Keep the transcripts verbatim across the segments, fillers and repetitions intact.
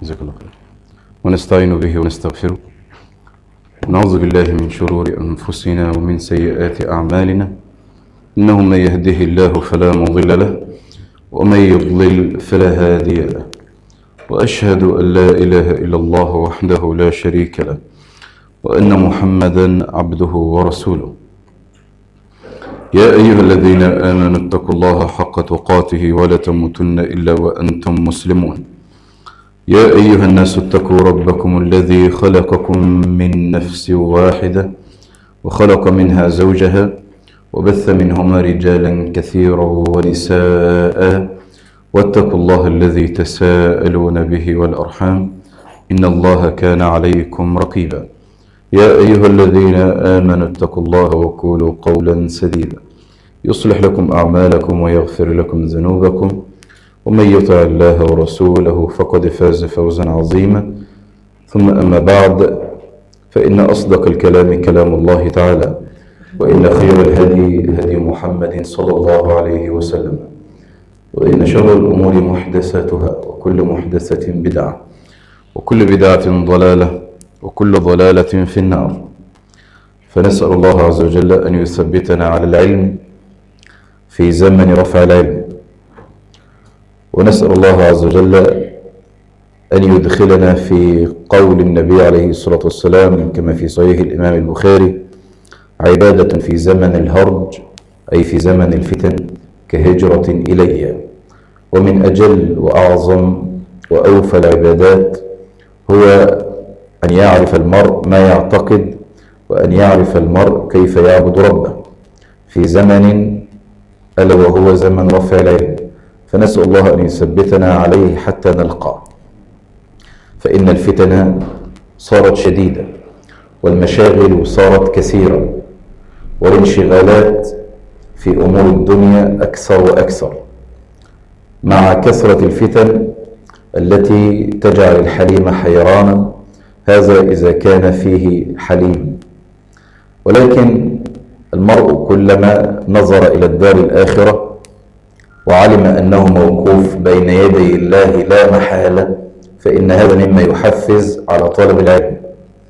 جزاك الله خير. ونستعين به ونستغفره ونعوذ بالله من شرور أنفسنا ومن سيئات أعمالنا، إنه من يهده الله فلا مضل له ومن يضلل فلا هادي له، وأشهد أن لا إله إلا الله وحده لا شريك له، وأن محمدا عبده ورسوله. يا أيها الذين آمنوا اتقوا الله حق تقاته ولا تموتن إلا وأنتم مسلمون. يا أيها الناس اتقوا ربكم الذي خلقكم من نفس واحدة وخلق منها زوجها وبث منهما رجالا كثيرا ونساء، واتقوا الله الذي تساءلون به والأرحام إن الله كان عليكم رقيبا. يا أيها الذين آمنوا اتقوا الله وقولوا قولا سديدا يصلح لكم أعمالكم ويغفر لكم ذنوبكم، ومن يطع الله ورسوله فقد فاز فوزا عظيما. ثم أما بعد، فإن أصدق الكلام كلام الله تعالى، وإن خير الهدي هدي محمد صلى الله عليه وسلم، وإن شر الأمور محدثاتها، وكل محدثة بدعة، وكل بدعة ضلالة، وكل ضلالة في النار. فنسأل الله عز وجل أن يثبتنا على العلم في زمن رفع العلم، ونسأل الله عز وجل أن يدخلنا في قول النبي عليه الصلاة والسلام كما في صحيح الإمام البخاري: عبادة في زمن الهرج، أي في زمن الفتن، كهجرة إلي. ومن أجل وأعظم وأوفى العبادات هو أن يعرف المرء ما يعتقد، وأن يعرف المرء كيف يعبد ربه في زمن ألا وهو زمن رفع العلم. فنسأل الله أن يثبتنا عليه حتى نلقاه، فإن الفتن صارت شديدة، والمشاغل صارت كثيرة، والانشغالات في أمور الدنيا أكثر وأكثر، مع كثرة الفتن التي تجعل الحليم حيرانا، هذا إذا كان فيه حليم. ولكن المرء كلما نظر إلى الدار الآخرة وعلم أنه موقوف بين يدي الله لا محالة، فإن هذا مما يحفز على طلب العلم.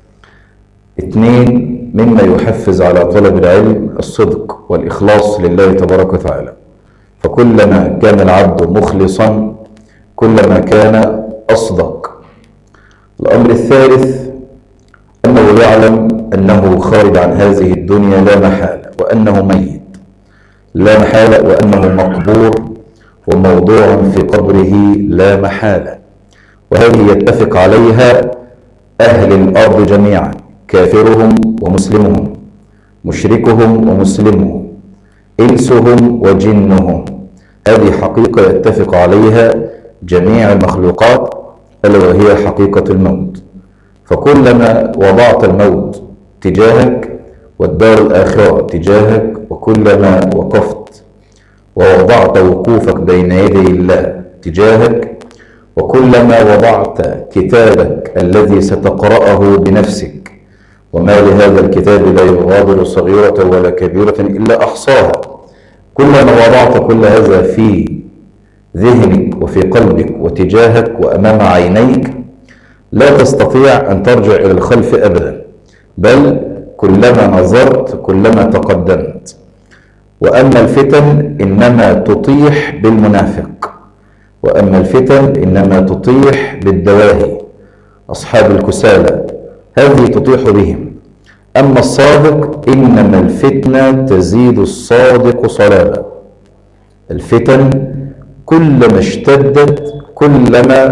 اثنين، مما يحفز على طلب العلم الصدق والإخلاص لله تبارك وتعالى، فكلما كان العبد مخلصا كلما كان أصدق. الأمر الثالث أنه يعلم أنه خارج عن هذه الدنيا لا محالة، وأنه ميت لا محالة، وأنه مقبور وموضوع في قبره لا محالة. وهذه يتفق عليها أهل الأرض جميعا، كافرهم ومسلمهم، مشركهم ومسلمهم، إنسهم وجنهم. هذه حقيقة يتفق عليها جميع المخلوقات، ألا وهي حقيقة الموت. فكلما وضعت الموت تجاهك والدار الآخرة تجاهك، وكلما وقفت ووضعت وقوفك بين يدي الله تجاهك، وكلما وضعت كتابك الذي ستقرأه بنفسك، وما لهذا الكتاب لا يغادر صغيرة ولا كبيرة إلا أحصاها، كلما وضعت كل هذا في ذهنك وفي قلبك وتجاهك وأمام عينيك، لا تستطيع أن ترجع إلى الخلف أبدا، بل كلما نظرت كلما تقدمت. وأما الفتن إنما تطيح بالمنافق، وأما الفتن إنما تطيح بالدواهي، أصحاب الكسالى هذه تطيح بهم. أما الصادق إنما الفتنة تزيد الصادق صلابة. الفتن كلما اشتدت كلما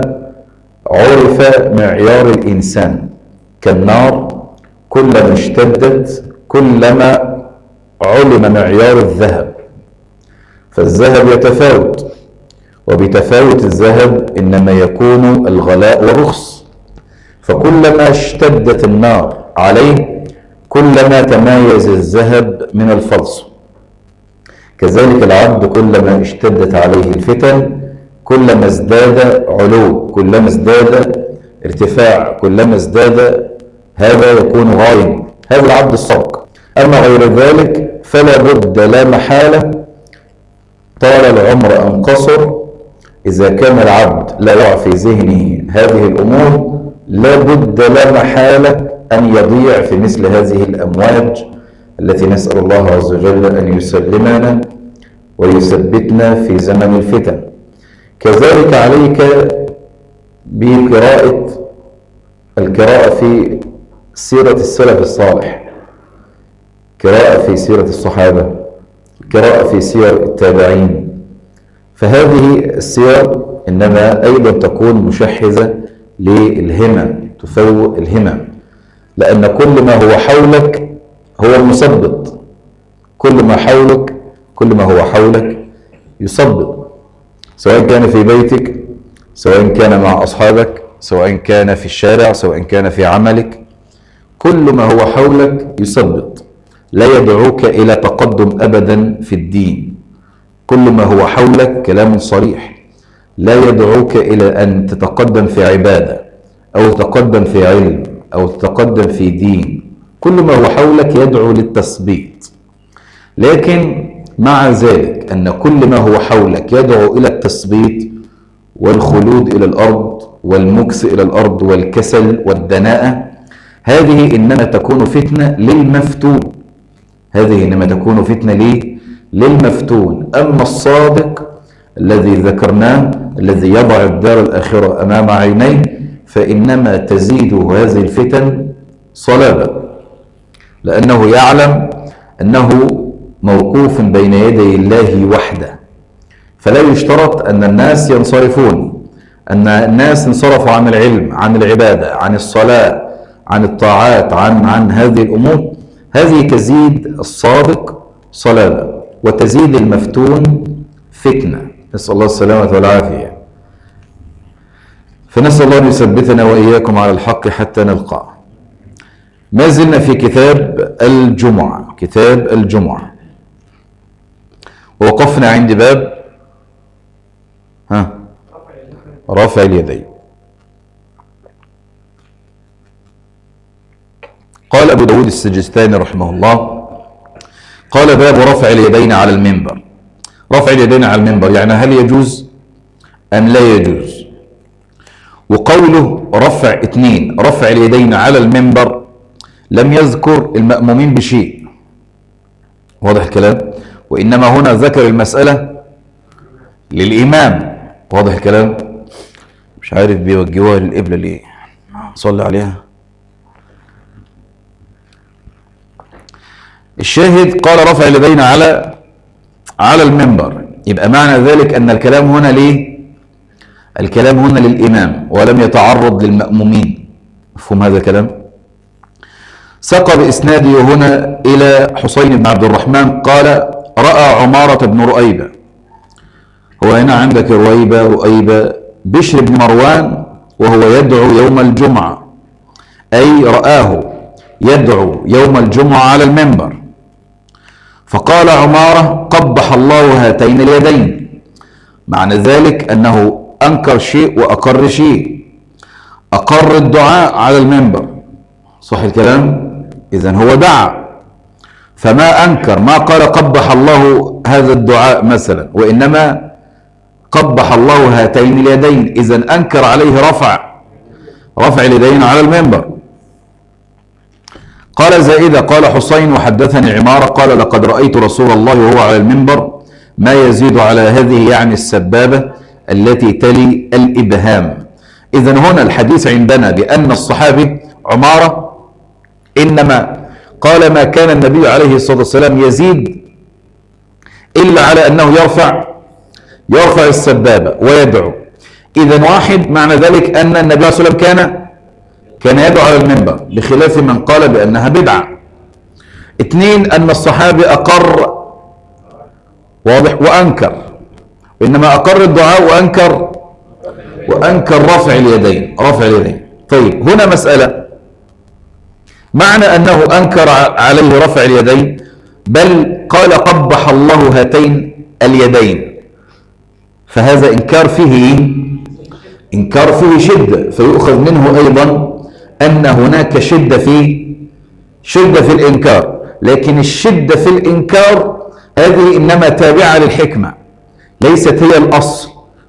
عرف معيار الإنسان، كالنار كلما اشتدت كلما علم معيار الذهب. فالذهب يتفاوت، وبتفاوت الذهب إنما يكون الغلاء والرخص. فكلما اشتدت النار عليه كلما تمايز الذهب من الفلس. كذلك العبد كلما اشتدت عليه الفتن كلما ازداد علو، كلما ازداد ارتفاع، كلما ازداد، هذا يكون غايم، هذا العبد الصادق. أما غير ذلك فلا بد لا محالة، طال العمر أم قصر، إذا كان العبد لا يضع في ذهنه هذه الأمور لا بد لا محالة أن يضيع في مثل هذه الأمواج التي نسأل الله عز وجل أن يسلمنا ويثبتنا في زمن الفتن. كذلك عليك بقراءة القراءة في سيرة السلف الصالح، قراءة في سيرة الصحابة، قراءة في سير التابعين، فهذه السير إنما أيضا تكون مشحذة للهمم، تفوق الهمم، لأن كل ما هو حولك هو المثبط، كل ما حولك كل ما هو حولك يثبط، سواء كان في بيتك، سواء كان مع أصحابك، سواء كان في الشارع، سواء كان في عملك، كل ما هو حولك يثبط، لا يدعوك إلى تقدم أبدا في الدين. كل ما هو حولك كلام صريح، لا يدعوك إلى أن تتقدم في عبادة أو تتقدم في علم أو تتقدم في دين، كل ما هو حولك يدعو للتثبيت. لكن مع ذلك أن كل ما هو حولك يدعو إلى التثبيت والخلود إلى الأرض والمكس إلى الأرض والكسل والدناءة، هذه إنما تكون فتنة للمفتون، هذه إنما تكون فتنة ليه؟ للمفتون. أما الصادق الذي ذكرناه الذي يضع الدار الآخرة أمام عينيه فإنما تزيد هذه الفتن صلابة، لأنه يعلم أنه موقوف بين يدي الله وحده، فلا يشترط أن الناس ينصرفون، أن الناس انصرفوا عن العلم، عن العبادة، عن الصلاة، عن الطاعات، عن عن هذه الأمور. هذه تزيد الصادق صلابة وتزيد المفتون فتنة، نسأل الله السلامة والعافية. فنسأل الله أن يثبتنا وإياكم على الحق حتى نلقاه. ما زلنا في كتاب الجمعة، كتاب الجمعة، ووقفنا عند باب ها رفع اليدين. قال أبو داود السجستاني رحمه الله، قال باب رفع اليدين على المنبر. رفع اليدين على المنبر يعني هل يجوز أم لا يجوز؟ وقوله رفع اثنين، رفع اليدين على المنبر، لم يذكر المأمومين بشيء، واضح الكلام؟ وإنما هنا ذكر المسألة للإمام، واضح الكلام؟ مش عارف بيوجهوها للقبلة ليه، صلي عليها. الشاهد قال رفع اليدين على على المنبر، يبقى معنى ذلك أن الكلام هنا ليه؟ الكلام هنا للإمام ولم يتعرض للمأمومين. مفهوم هذا الكلام؟ ساق بإسناده هنا إلى حسين بن عبد الرحمن قال رأى عمارة بن رؤيبة، هو هنا عندك رؤيبة رؤيبة بشر بن مروان وهو يدعو يوم الجمعة، أي رآه يدعو يوم الجمعة على المنبر، فقال عمارة قبح الله هاتين اليدين، معنى ذلك أنه أنكر شيء وأقر شيء، أقر الدعاء على المنبر، صح الكلام؟ إذن هو دعا، فما أنكر، ما قال قبح الله هذا الدعاء مثلا، وإنما قبح الله هاتين اليدين، إذن أنكر عليه رفع رفع اليدين على المنبر. قال زائدة قال حسين وحدثني عمارة قال لقد رأيت رسول الله وهو على المنبر ما يزيد على هذه، يعني السبابة التي تلي الإبهام. إذن هنا الحديث عندنا بأن الصحابي عمارة إنما قال ما كان النبي عليه الصلاة والسلام يزيد إلا على أنه يرفع يرفع السبابة ويدعو. إذن واحد معنى ذلك أن النبي صلى الله عليه وسلم كان كان يدعو على المنبر، بخلاف من قال بأنها بدعة. اثنين أن الصحابي أقر، واضح، وأنكر، وإنما أقر الدعاء وأنكر وأنكر رفع اليدين رفع اليدين. طيب هنا مسألة، معنى أنه أنكر عليه رفع اليدين بل قال قبح الله هاتين اليدين، فهذا إنكار فيه إنكار فيه شدة، فيؤخذ منه أيضا أن هناك شدة في شدة في الإنكار، لكن الشدة في الإنكار هذه إنما تابعة للحكمة، ليست هي الأصل،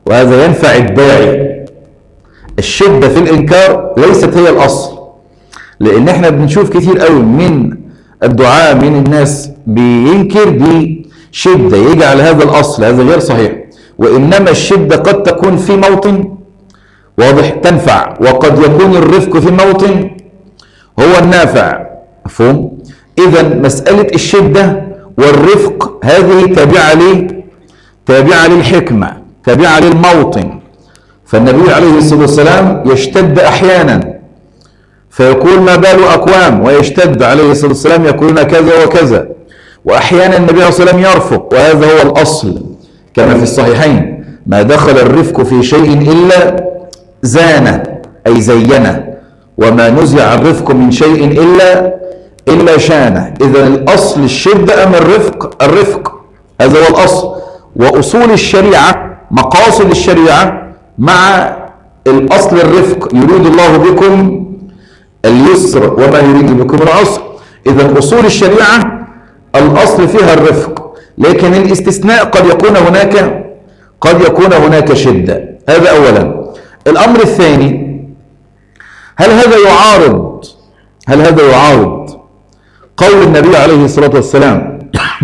وهذا ينفع الداعي. الشدة في الإنكار ليست هي الأصل، لأن احنا بنشوف كتير قوي من الدعاء من الناس بينكر دي شدة يجعل هذا الأصل، هذا غير صحيح. وإنما الشدة قد تكون في موطن واضح تنفع، وقد يكون الرفق في موطن هو النافع. مفهوم؟ إذا مسألة الشدة والرفق هذه تابعة ليه؟ تابعة للحكمة، تابعة للموطن. فالنبي عليه الصلاة والسلام يشتد أحيانا فيقول ما بال أقوام، ويشتد عليه الصلاة والسلام يقولون كذا وكذا. وأحيانا النبي عليه الصلاة والسلام يرفق، وهذا هو الأصل كما في الصحيحين: ما دخل الرفق في شيء إلا زانه أي زينه، وما نزع الرفق من شيء إلا إلا شانه. إذا الأصل الشدة أم الرفق؟ الرفق، هذا هو الأصل. وأصول الشريعة مقاصد الشريعة مع الأصل الرفق، يريد الله بكم اليسر وما يريد بكم العسر. إذا أصول الشريعة الأصل فيها الرفق، لكن الاستثناء قد يكون هناك قد يكون هناك شدة. هذا أولا. الأمر الثاني، هل هذا يعارض هل هذا يعارض قول النبي عليه الصلاة والسلام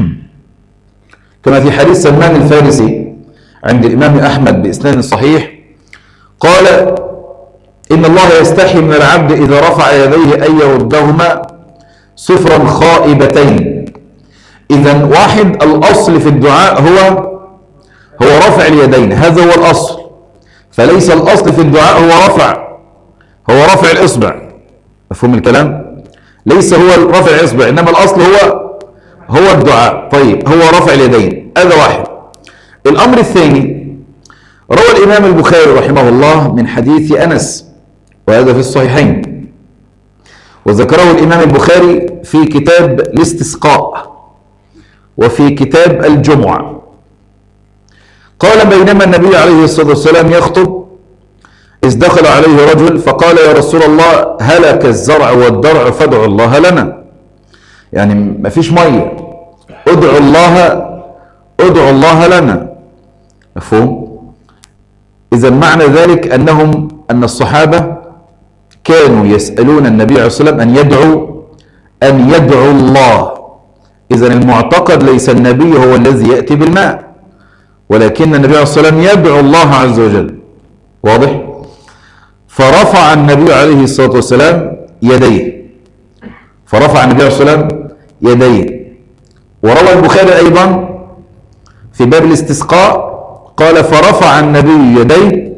كما في حديث سلمان الفارسي عند الإمام أحمد بإسناد صحيح، قال: إن الله يستحي من العبد إذا رفع يديه أن يردهما صفرا خائبتين. إذا واحد، الأصل في الدعاء هو هو رفع اليدين، هذا هو الأصل. فليس الأصل في الدعاء هو رفع هو رفع الإصبع. مفهوم الكلام؟ ليس هو رفع الإصبع، إنما الأصل هو هو الدعاء. طيب، هو رفع اليدين، هذا واحد. الأمر الثاني، روى الإمام البخاري رحمه الله من حديث أنس، وهذا في الصحيحين، وذكره الإمام البخاري في كتاب الاستسقاء وفي كتاب الجمعة. قال: بينما النبي عليه الصلاة والسلام يخطب إذ دخل عليه رجل فقال: يا رسول الله، هلك الزرع والدرع فادعوا الله لنا. يعني ما فيش مية، ادعوا الله ادعوا الله لنا. مفهوم؟ إذا معنى ذلك أنهم أن الصحابة كانوا يسألون النبي عليه الصلاة والسلام أن يدعو أن يدعو الله. إذا المعتقد ليس النبي هو الذي يأتي بالماء، ولكن النبي عليه الصلاة والسلام يدعو الله عز وجل. واضح؟ فرفع النبي عليه الصلاة والسلام يديه فرفع النبي عليه الصلاة والسلام يديه. وروى البخاري أيضا في باب الاستسقاء قال: فرفع النبي يديه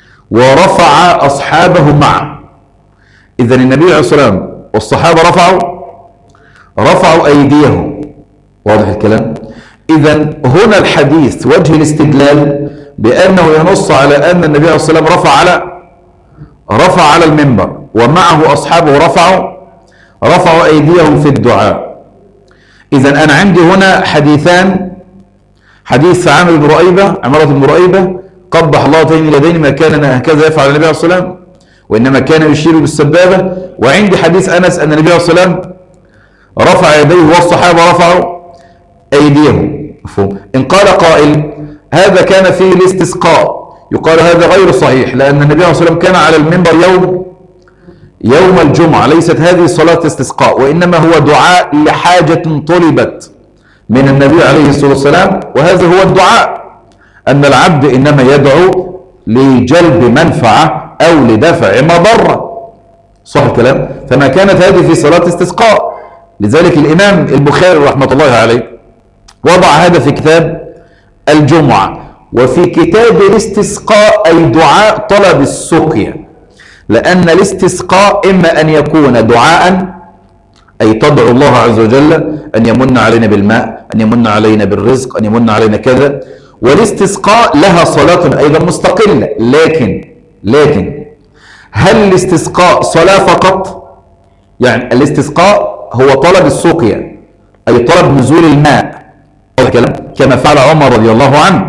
ورفع أصحابه معه. إذن النبي عليه الصلاة والسلام والصحابة رفعوا رفعوا أيديهم. واضح الكلام؟ إذن هنا الحديث وجه الاستدلال بأنه ينص على أن النبي عليه الصلاة والسلام رفع على رفع على المنبر، ومعه أصحابه رفعوا رفعوا أيديهم في الدعاء. إذن أنا عندي هنا حديثان: حديث عامر بن رؤيبة عمارة بن رؤيبة قبح الله تين اليدين ما كان هكذا يفعل النبي عليه الصلاة والسلام، وإنما كان يشير بالسبابة. وعندي حديث أنس أن النبي عليه الصلاة والسلام رفع يديه والصحابة رفعوا أيديهم. مفهوم؟ إن قال قائل هذا كان في الاستسقاء، يقال هذا غير صحيح، لأن النبي عليه الصلاة والسلام كان على المنبر يوم يوم الجمعة، ليست هذه صلاة استسقاء، وإنما هو دعاء لحاجة طلبت من النبي عليه الصلاة والسلام. وهذا هو الدعاء، أن العبد إنما يدعو لجلب منفعة أو لدفع مضرة. صح الكلام؟ فما كانت هذه في صلاة استسقاء. لذلك الإمام البخاري رحمة الله عليه وضع هذا في كتاب الجمعة. وفي كتاب الاستسقاء أي دعاء طلب السقيا، لأن الاستسقاء إما أن يكون دعاء أي تدعو الله عز وجل أن يمن علينا بالماء، أن يمن علينا بالرزق، أن يمن علينا كذا. والاستسقاء لها صلاة أيضا مستقلة. لكن لكن هل الاستسقاء صلاة فقط؟ يعني الاستسقاء هو طلب السقيا أي طلب نزول الماء، كما فعل عمر رضي الله عنه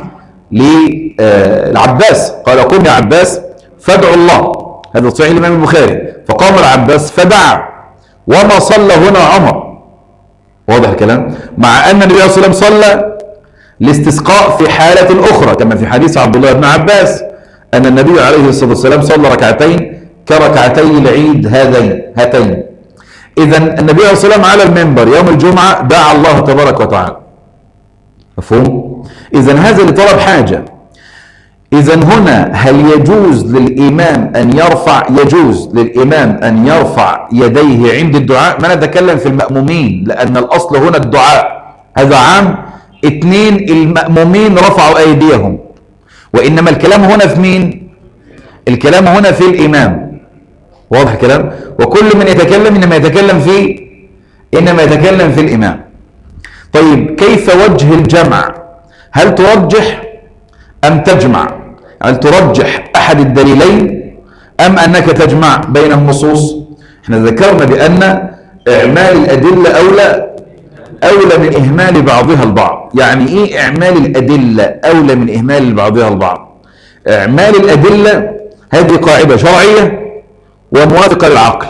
للعباس، قال: قم يا عباس فادعوا الله. هذا صحيح الإمام البخاري. فقام العباس فدعا، وما صلى هنا عمر. واضح الكلام؟ مع أن النبي صلى الله عليه وسلم صلى الاستسقاء في حالة أخرى كما في حديث عبد الله بن عباس أن النبي عليه الصلاة والسلام صلى ركعتين كركعتي العيد هذين هاتين. إذا النبي عليه الصلاة والسلام على المنبر يوم الجمعة دعا الله تبارك وتعالى. مفهوم؟ إذا هذا لطلب حاجة. إذا هنا هل يجوز للإمام أن يرفع؟ يجوز للإمام أن يرفع يديه عند الدعاء. ما نتكلم في المأمومين لأن الأصل هنا الدعاء، هذا عام. اثنين، المأمومين رفعوا أيديهم، وإنما الكلام هنا في مين؟ الكلام هنا في الإمام. واضح الكلام؟ وكل من يتكلم إنما يتكلم في إنما يتكلم في الإمام. طيب كيف وجه الجمع؟ هل ترجح أم تجمع؟ هل ترجح أحد الدليلين أم أنك تجمع بين النصوص؟ احنا ذكرنا بأن إعمال الأدلة أولى أولى من إهمال بعضها البعض. يعني إيه إعمال الأدلة أولى من إهمال بعضها البعض؟ إعمال الأدلة هذه قاعدة شرعية وموافقة للعقل.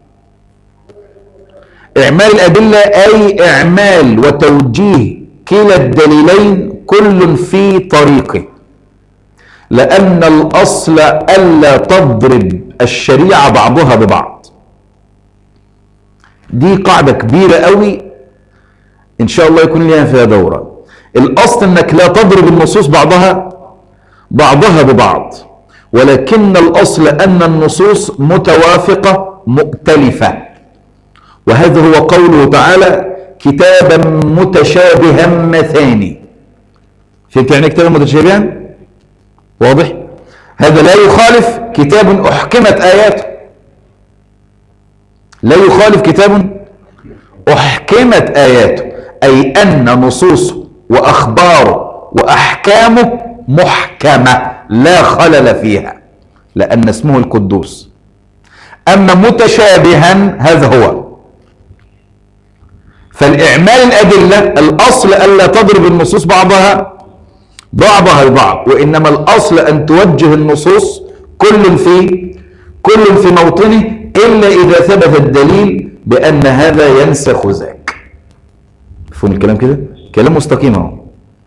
إعمال الأدلة أي إعمال وتوجيه كلا الدليلين كل في طريقه، لأن الأصل ألا تضرب الشريعة بعضها ببعض. دي قاعدة كبيرة قوي إن شاء الله يكون لها فيها دورة. الأصل أنك لا تضرب النصوص بعضها بعضها ببعض، ولكن الأصل أن النصوص متوافقة مؤتلفة، وهذا هو قوله تعالى كتابا متشابها مثاني. فهمت يعني كتابا متشابها؟ واضح؟ هذا لا يخالف كتاب أحكمت آياته، لا يخالف كتاب أحكمت آياته، أي أن نصوصه وأخباره وأحكامه محكمة لا خلل فيها، لأن اسمه القدوس. أما متشابها هذا هو. فالإعمال الأدلة الأصل ألا تضرب النصوص بعضها بعضها البعض، وإنما الأصل أن توجه النصوص كل في كل في موطنه، إلا إذا ثبت الدليل بأن هذا ينسخ ذاك. مفهوم الكلام كده؟ كلام مستقيم اهو.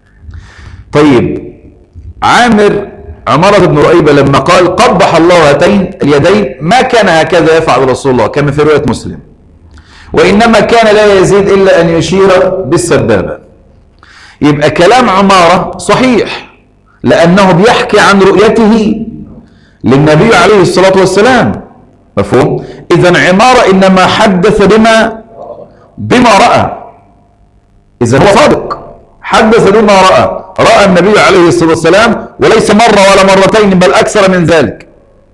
طيب عامر عمارة بن رؤيبة لما قال قبح الله هاتين اليدين ما كان هكذا يفعل رسول الله كما في رواية مسلم، وإنما كان لا يزيد إلا أن يشير بالسبابة. يبقى كلام عمارة صحيح لأنه بيحكي عن رؤيته للنبي عليه الصلاة والسلام. مفهوم؟ إذن عمارة إنما حدث بما بما رأى. إذن هو صادق، حدث بما رأى. رأى النبي عليه الصلاة والسلام وليس مرة ولا مرتين بل أكثر من ذلك.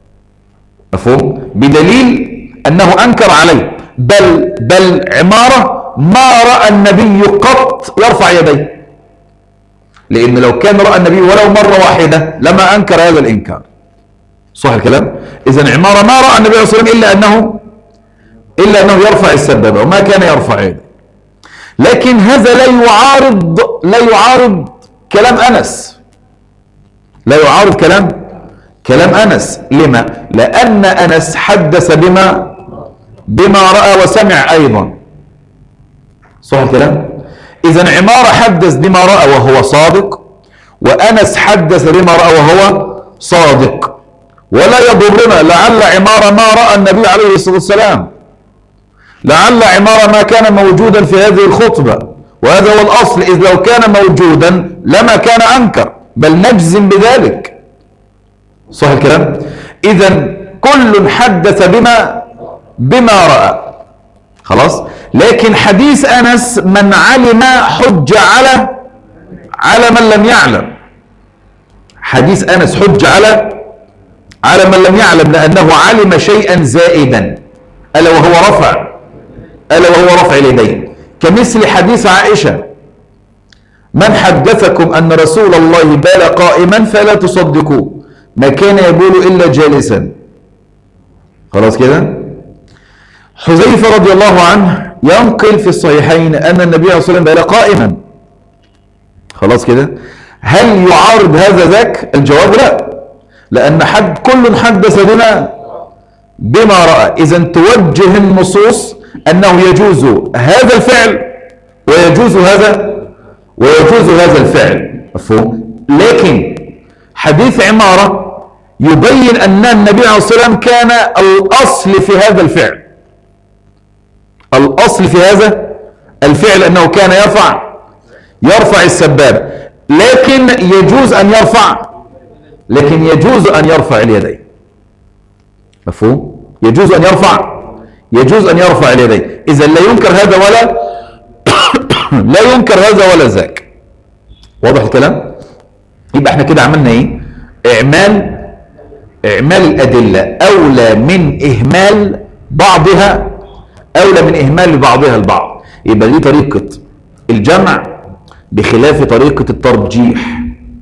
مفهوم؟ بدليل أنه أنكر عليه. بل بل عمارة ما رأى النبي قط يرفع يديه، لأن لو كان رأى النبي ولو مرة واحدة لما أنكر هذا الإنكار. صح الكلام؟ إذن عمارة ما رأى النبي عليه الصلاة والسلام إلا أنه إلا أنه يرفع السبابة وما كان يرفع يده. لكن هذا لا يعارض لا يعارض كلام أنس، لا يعارض كلام كلام أنس. لما؟ لأن أنس حدث بما بما رأى وسمع أيضا. صح الكلام؟ إذن عمارة حدث بما رأى وهو صادق، وأنس حدث بما رأى وهو صادق. ولا يضرنا لعل عمارة ما رأى النبي عليه الصلاة والسلام، لعل عمارة ما كان موجودا في هذه الخطبة، وهذا هو الأصل. إذ لو كان موجودا لما كان أنكر، بل نجزم بذلك. صح الكلام؟ إذن كل حدث بما بما رأى. خلاص؟ لكن حديث أنس من علم حج على على من لم يعلم. حديث أنس حج على على من لم يعلم، لأنه علم شيئا زائدا ألا وهو رفع ألا وهو رفع اليدين. كمثل حديث عائشة من حدثكم أن رسول الله بال قائما فلا تصدقوه ما كان يقول إلا جالسا. خلاص كده؟ حذيفة رضي الله عنه ينقل في الصحيحين أن النبي صلى الله عليه وسلم بال قائما. خلاص كده؟ هل يعارض هذا ذاك؟ الجواب لا، لأن حد كل حدث بما بما رأى. إذن توجه النصوص أنه يجوز هذا الفعل ويجوز هذا ويجوز هذا الفعل، مفهوم؟ لكن حديث عمارة يبين أن النبي عليه الصلاة والسلام كان الأصل في هذا الفعل، الأصل في هذا الفعل أنه كان يرفع يرفع السبابة، لكن يجوز أن يرفع لكن يجوز أن يرفع اليدين، مفهوم؟ يجوز أن يرفع يجوز أن يرفع اليدين. إذا لا ينكر هذا ولا لا ينكر هذا ولا ذاك. واضح الكلام؟ يبقى احنا كده عملنا ايه؟ إعمال إعمال الأدلة أولى من إهمال بعضها أولى من إهمال بعضها البعض. يبقى دي طريقة الجمع بخلاف طريقة الترجيح،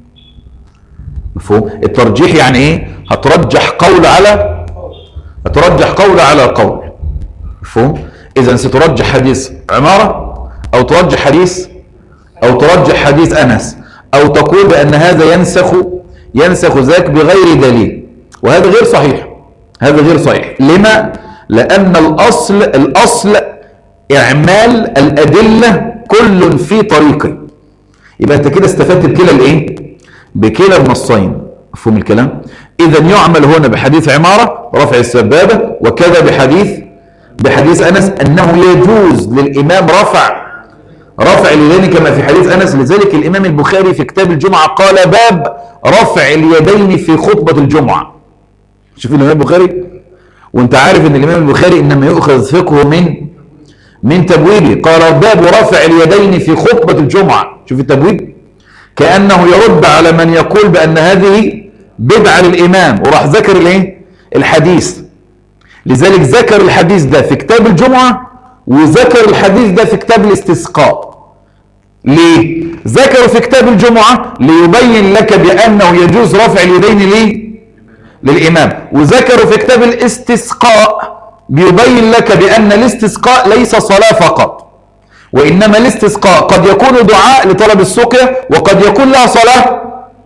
مفهوم؟ الترجيح يعني ايه؟ هترجح قول على هترجح قول على قول، مفهوم؟ إذا سترجح حديث عمارة أو ترجح حديث أو ترجح حديث أنس، أو تقول بأن هذا ينسخ ينسخ ذاك بغير دليل، وهذا غير صحيح. هذا غير صحيح. لما؟ لأن الأصل الأصل إعمال الأدلة كل في طريقه. يبقى أنت كده استفدت بكلا الإيه؟ بكلا النصين، مفهوم الكلام؟ إذا يعمل هنا بحديث عمارة رفع السبابة، وكذا بحديث بحديث أنس أنه يجوز للإمام رفع رفع اليدين كما في حديث أنس. لذلك الإمام البخاري في كتاب الجمعة قال باب رفع اليدين في خطبة الجمعة. شوف الإمام البخاري، وانت عارف ان الإمام البخاري إنما يؤخذ فقهه من من تبويبه. قال باب رفع اليدين في خطبة الجمعة. شوف التبويب، كأنه يرد على من يقول بأن هذه بدعة للإمام، وراح ذكر الايه؟ الحديث. لذلك ذكر الحديث ده في كتاب الجمعة، وذكر الحديث ده في كتاب الاستسقاء. ليه؟ ذكروا في كتاب الجمعة ليبين لك بأنه يجوز رفع اليدين ليه؟ للإمام، وذكروا في كتاب الاستسقاء بيبين لك بأن الاستسقاء ليس صلاة فقط، وإنما الاستسقاء قد يكون دعاء لطلب السقيا، وقد يكون لها صلاة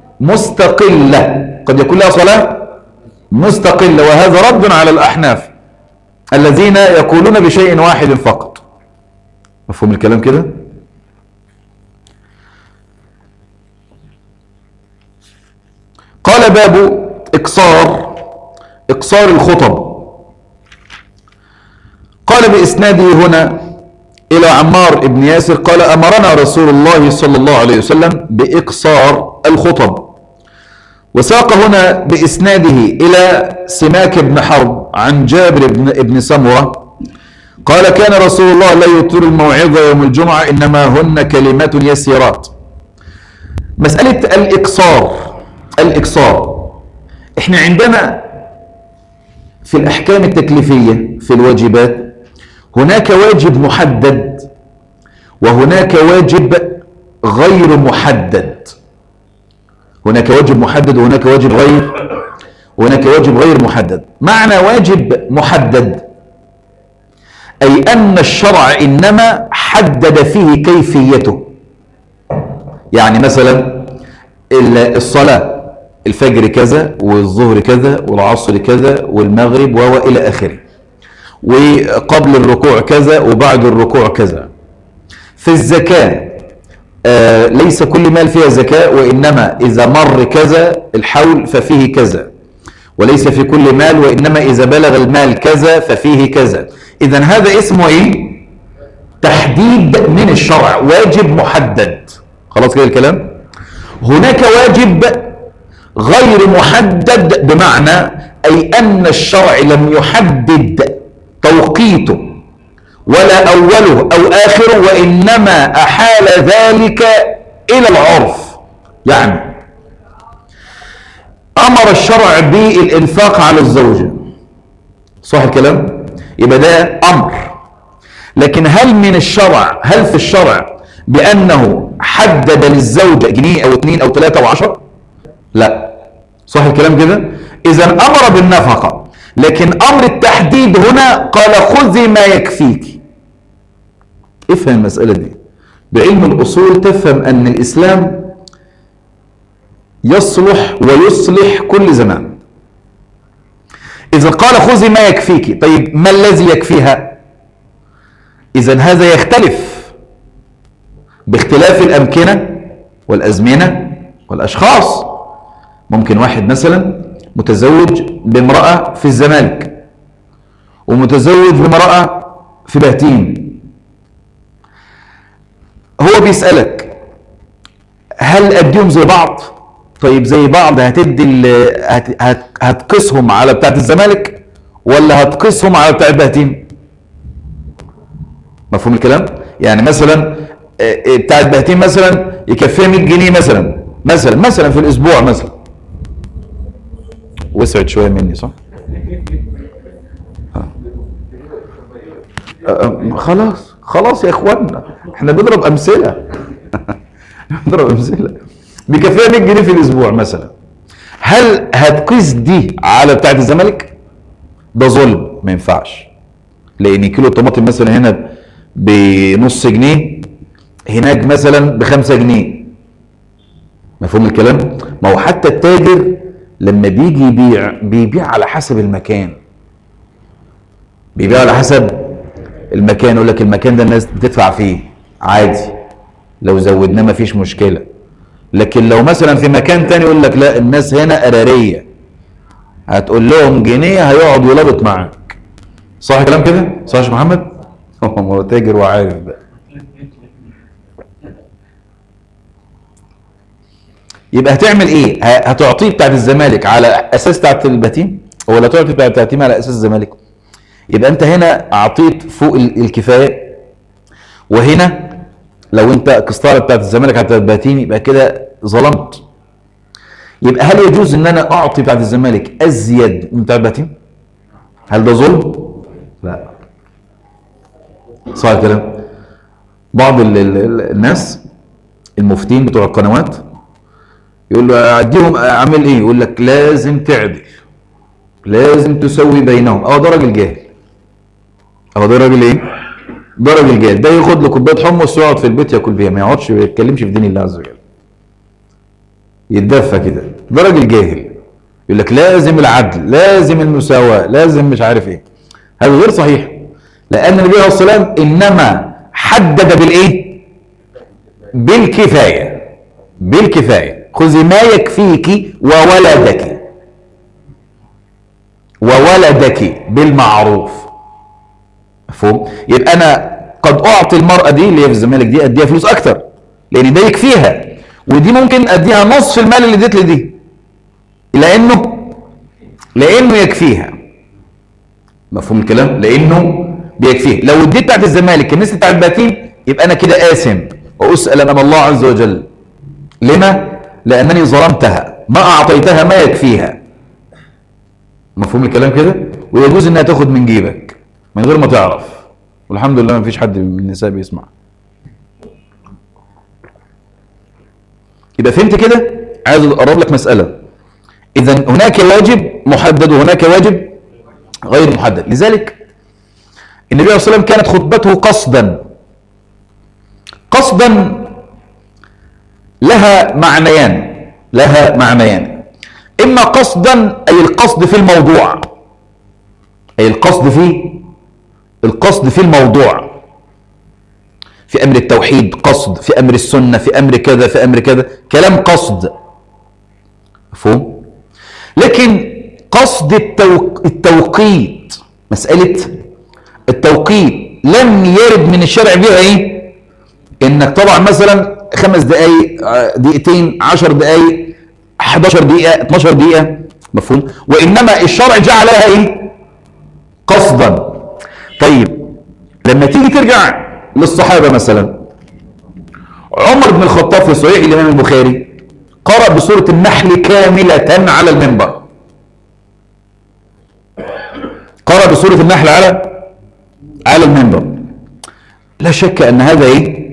مستقلة قد يكون لها صلاة مستقلة وهذا رد على الأحناف الذين يقولون بشيء واحد فقط. مفهوم الكلام كده؟ قال باب إقصار إقصار الخطب. قال بإسناده هنا إلى عمار بن ياسر قال أمرنا رسول الله صلى الله عليه وسلم بإقصار الخطب. وساق هنا بإسناده إلى سماك بن حرب عن جابر بن ابن سمرة قال كان رسول الله لا يطيل الموعظة يوم الجمعة إنما هن كلمات يسيرات. مسألة الإقصار الإقصار إحنا عندنا في الأحكام التكليفية في الواجبات هناك واجب محدد وهناك واجب غير محدد. هناك واجب محدد وهناك واجب غير وهناك واجب غير محدد. معنى واجب محدد أي أن الشرع إنما حدد فيه كيفيته. يعني مثلا الصلاة الفجر كذا والظهر كذا والعصر كذا والمغرب وإلى آخره، وقبل الركوع كذا وبعد الركوع كذا. في الزكاة آه ليس كل مال فيها زكاة، وإنما إذا مر كذا الحول ففيه كذا، وليس في كل مال، وإنما إذا بلغ المال كذا ففيه كذا. إذن هذا اسمه إيه؟ تحديد من الشرع، واجب محدد. خلاص كده الكلام؟ هناك واجب غير محدد، بمعنى أي أن الشرع لم يحدد توقيته ولا أوله أو آخره، وإنما أحال ذلك إلى العرف. يعني أمر الشرع بالإنفاق على الزوجة، صح الكلام؟ يبقى ده أمر. لكن هل من الشرع هل في الشرع بأنه حدد للزوجة جنيه أو اثنين أو ثلاثة أو عشر؟ لا، صح الكلام كده؟ إذن أمر بالنفقة، لكن أمر التحديد هنا قال خذي ما يكفيك. افهم المسألة دي بعلم الأصول، تفهم أن الإسلام يصلح ويصلح كل زمان. إذا قال خذي ما يكفيك، طيب ما الذي يكفيها؟ إذن هذا يختلف باختلاف الأمكنة والأزمنة والأشخاص. ممكن واحد مثلا متزوج بامرأة في الزمالك ومتزوج بامرأة في بهتيم، هو بيسألك هل أديهم زي بعض؟ طيب زي بعض هتدي هت... هت... هتقيسهم على بتاعة الزمالك ولا هتقيسهم على بتاعة بهتيم؟ مفهوم الكلام؟ يعني مثلا بتاعة بهتيم مثلا يكفيها مية جنيه مثلا مثلا مثلا في الأسبوع مثلا. وسعت شوية مني صح؟ آه. آه. خلاص خلاص يا اخوانا، احنا بنضرب امثله بنضرب امثله. بيكفيها مية جنيه في الاسبوع مثلا، هل هتقيس دي على بتاعه الزمالك؟ ده ظلم، ما ينفعش. لان كيلو الطماطم مثلا هنا بنص جنيه، هناك مثلا بخمسة جنيه. مفهوم الكلام؟ ما هو حتى التاجر لما بيجي يبيع بيبيع على حسب المكان، بيبيع على حسب المكان. يقول لك المكان ده الناس بتدفع فيه عادي، لو زودناه مفيش مشكله. لكن لو مثلا في مكان تاني يقول لك لا الناس هنا قراريه، هتقول لهم جنيه هيقعد يلبط معاك. صح الكلام كده؟ صح يا محمد؟ هو تاجر وعارف بقى. يبقى هتعمل ايه؟ هتعطيه بتاعت الزمالك على اساس بتاعت البهتيم ولا تعطي بتاعت البهتيم على اساس الزمالك؟ يبقى انت هنا اعطيت فوق الكفايه، وهنا لو انت قسطره بتاعت الزمالك على بتاعت البهتيم يبقى كده ظلمت. يبقى هل يجوز ان انا اعطي بتاعت الزمالك ازيد من بتاعت البهتيم؟ هل ده ظلم؟ لا. صح الكلام؟ بعض ال ال الناس المفتين بتوع القنوات يقول له اديهم اعمل ايه؟ يقول لك لازم تعدل، لازم تسوي بينهم. اه ده راجل جاهل. اه ده راجل ايه؟ ده راجل جاهل. ده ياخد له كوبايه حمص ويقعد في البيت ياكل بيها، ما يقعدش ما يتكلمش في دين الله عز وجل، يتدفى كده. ده راجل جاهل. يقول لك لازم العدل، لازم المساواه، لازم مش عارف ايه. هذا غير صحيح، لان النبي عليه الصلاه والسلام انما حدد بالايه؟ بالكفايه. بالكفايه. خذي ما يكفيك وولدك وولدك بالمعروف. مفهوم؟ يبقى انا قد اعطي المراه دي اللي هي في الزمالك دي اديها فلوس اكتر لان ده يكفيها، ودي ممكن اديها نصف المال اللي اديت لي دي لانه لانه يكفيها. مفهوم الكلام؟ لانه بيكفيها. لو اديت بتاعت الزمالك النسبه بتاعت البهتيم يبقى انا كده آثم واسال امام الله عز وجل. لما؟ لانني ظلمتها، ما اعطيتها ما يكفيها. مفهوم الكلام كده؟ ويجوز انها تاخد من جيبك من غير ما تعرف، والحمد لله ما فيش حد من النساء بيسمع. يبقى فهمت كده؟ عايز اقرب لك مساله. اذا هناك واجب محدد وهناك واجب غير محدد. لذلك النبي عليه الصلاه والسلام كانت خطبته قصدا. قصدا لها معنيان، لها معنيان. اما قصدا اي القصد في الموضوع، اي القصد في القصد في الموضوع، في امر التوحيد قصد، في امر السنه، في امر كذا، في امر كذا، كلام قصد. مفهوم؟ لكن قصد التوق... التوقيت، مساله التوقيت لم يرد من الشرع بها ايه؟ انك طبعا مثلا خمس دقائق، دقيقتين، عشر دقائق، احداشر دقيقة، اتناشر دقيقة. مفهوم؟ وانما الشرع جعلها ايه؟ قصدا. طيب لما تيجي ترجع للصحابة مثلا، عمر بن الخطاب في صحيح الامام البخاري قرأ بسورة النحل كاملة على المنبر. قرأ بسورة النحل على على المنبر. لا شك ان هذا ايه؟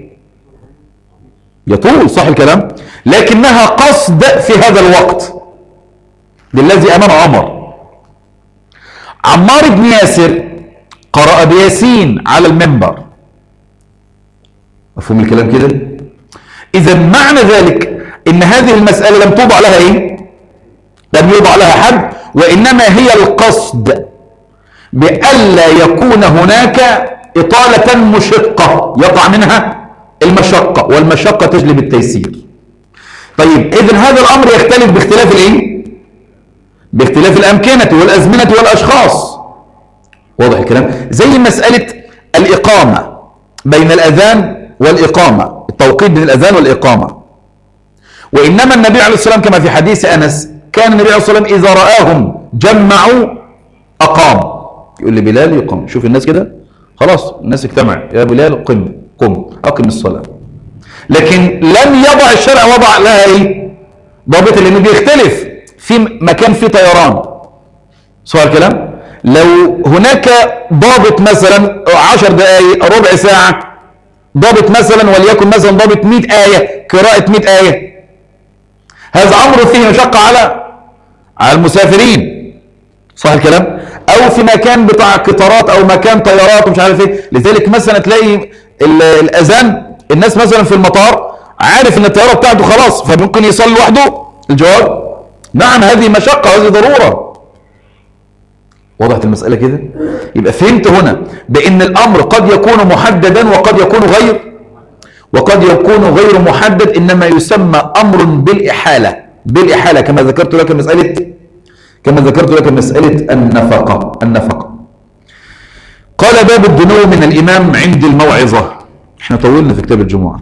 يطول. صح الكلام؟ لكنها قصد في هذا الوقت للذي امام عمر. عمار بن ياسر قرأ بياسين على المنبر. مفهوم الكلام كده؟ اذا معنى ذلك ان هذه المسألة لم توضع لها ايه؟ لم يوضع لها حد، وانما هي القصد بألا يكون هناك إطالة مشقة يقع منها المشقة، والمشقة تجلب التيسير. طيب إذن هذا الأمر يختلف باختلاف الإيه؟ باختلاف الأمكنة والأزمنة والأشخاص. واضح الكلام؟ زي مسألة الإقامة بين الأذان والإقامة، التوقيت بين الأذان والإقامة. وإنما النبي عليه الصلاة والسلام كما في حديث أنس كان النبي عليه الصلاة والسلام إذا رآهم جمعوا أقام. يقول لبلال يقوم، شوف الناس كده خلاص الناس اجتمع، يا بلال قم قم أقم الصلاة. لكن لم يضع الشرع وضع لها إيه؟ ضابط، لأنه بيختلف في مكان فيه طيران. صح الكلام؟ لو هناك ضابط مثلا عشر دقائق ربع ساعة، ضابط مثلا وليكن مثلا ضابط مئة آية، قراءة مئة آية، هذا أمر فيه مشقة على على المسافرين. صح الكلام؟ أو في مكان بتاع قطارات أو مكان طيارات ومش عارف إيه. لذلك مثلا تلاقي الأذان الناس مثلا في المطار عارف إن الطيارة بتاعته خلاص فممكن يصلي لوحده. الجواب نعم، هذه مشقة وهذه ضرورة. وضحت المسألة كده؟ يبقى فهمت هنا بأن الأمر قد يكون محددا وقد يكون غير وقد يكون غير محدد، إنما يسمى أمر بالإحالة. بالإحالة كما ذكرت لك مسألة كما ذكرت لك مسألة النفقة النفقة قال باب الدنو من الإمام عند الموعظة. احنا طولنا في كتاب الجمعة.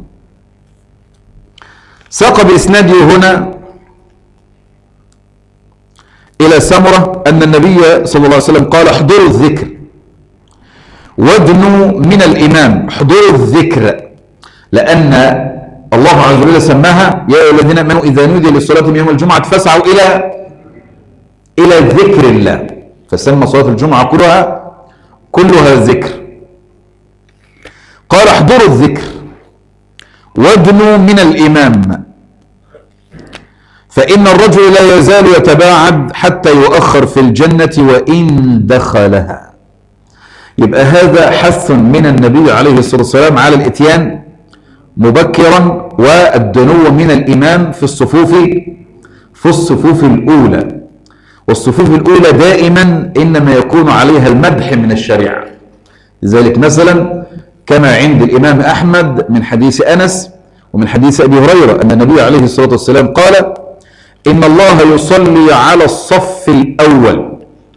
ساق بإسناده هنا إلى سمرة أن النبي صلى الله عليه وسلم قال احضروا الذكر وادنوا من الإمام. احضروا الذكر لأن الله عز وجل سماها يا أيها الذين آمنوا إذا نودي للصلاة من يوم الجمعة فاسعوا إلى إلى ذكر الله، فسمى صلاة الجمعة كلها كلها ذكر. قال احضروا الذكر وادنوا من الإمام فإن الرجل لا يزال يتباعد حتى يؤخر في الجنة وإن دخلها. يبقى هذا حث من النبي عليه الصلاة والسلام على الإتيان مبكرا والدنو من الإمام في الصفوف في الصفوف الأولى. والصفوف الأولى دائما إنما يكون عليها المدح من الشريعة. لذلك مثلا كما عند الإمام أحمد من حديث أنس ومن حديث أبي هريرة أن النبي عليه الصلاة والسلام قال إن الله يصلي على الصف الأول.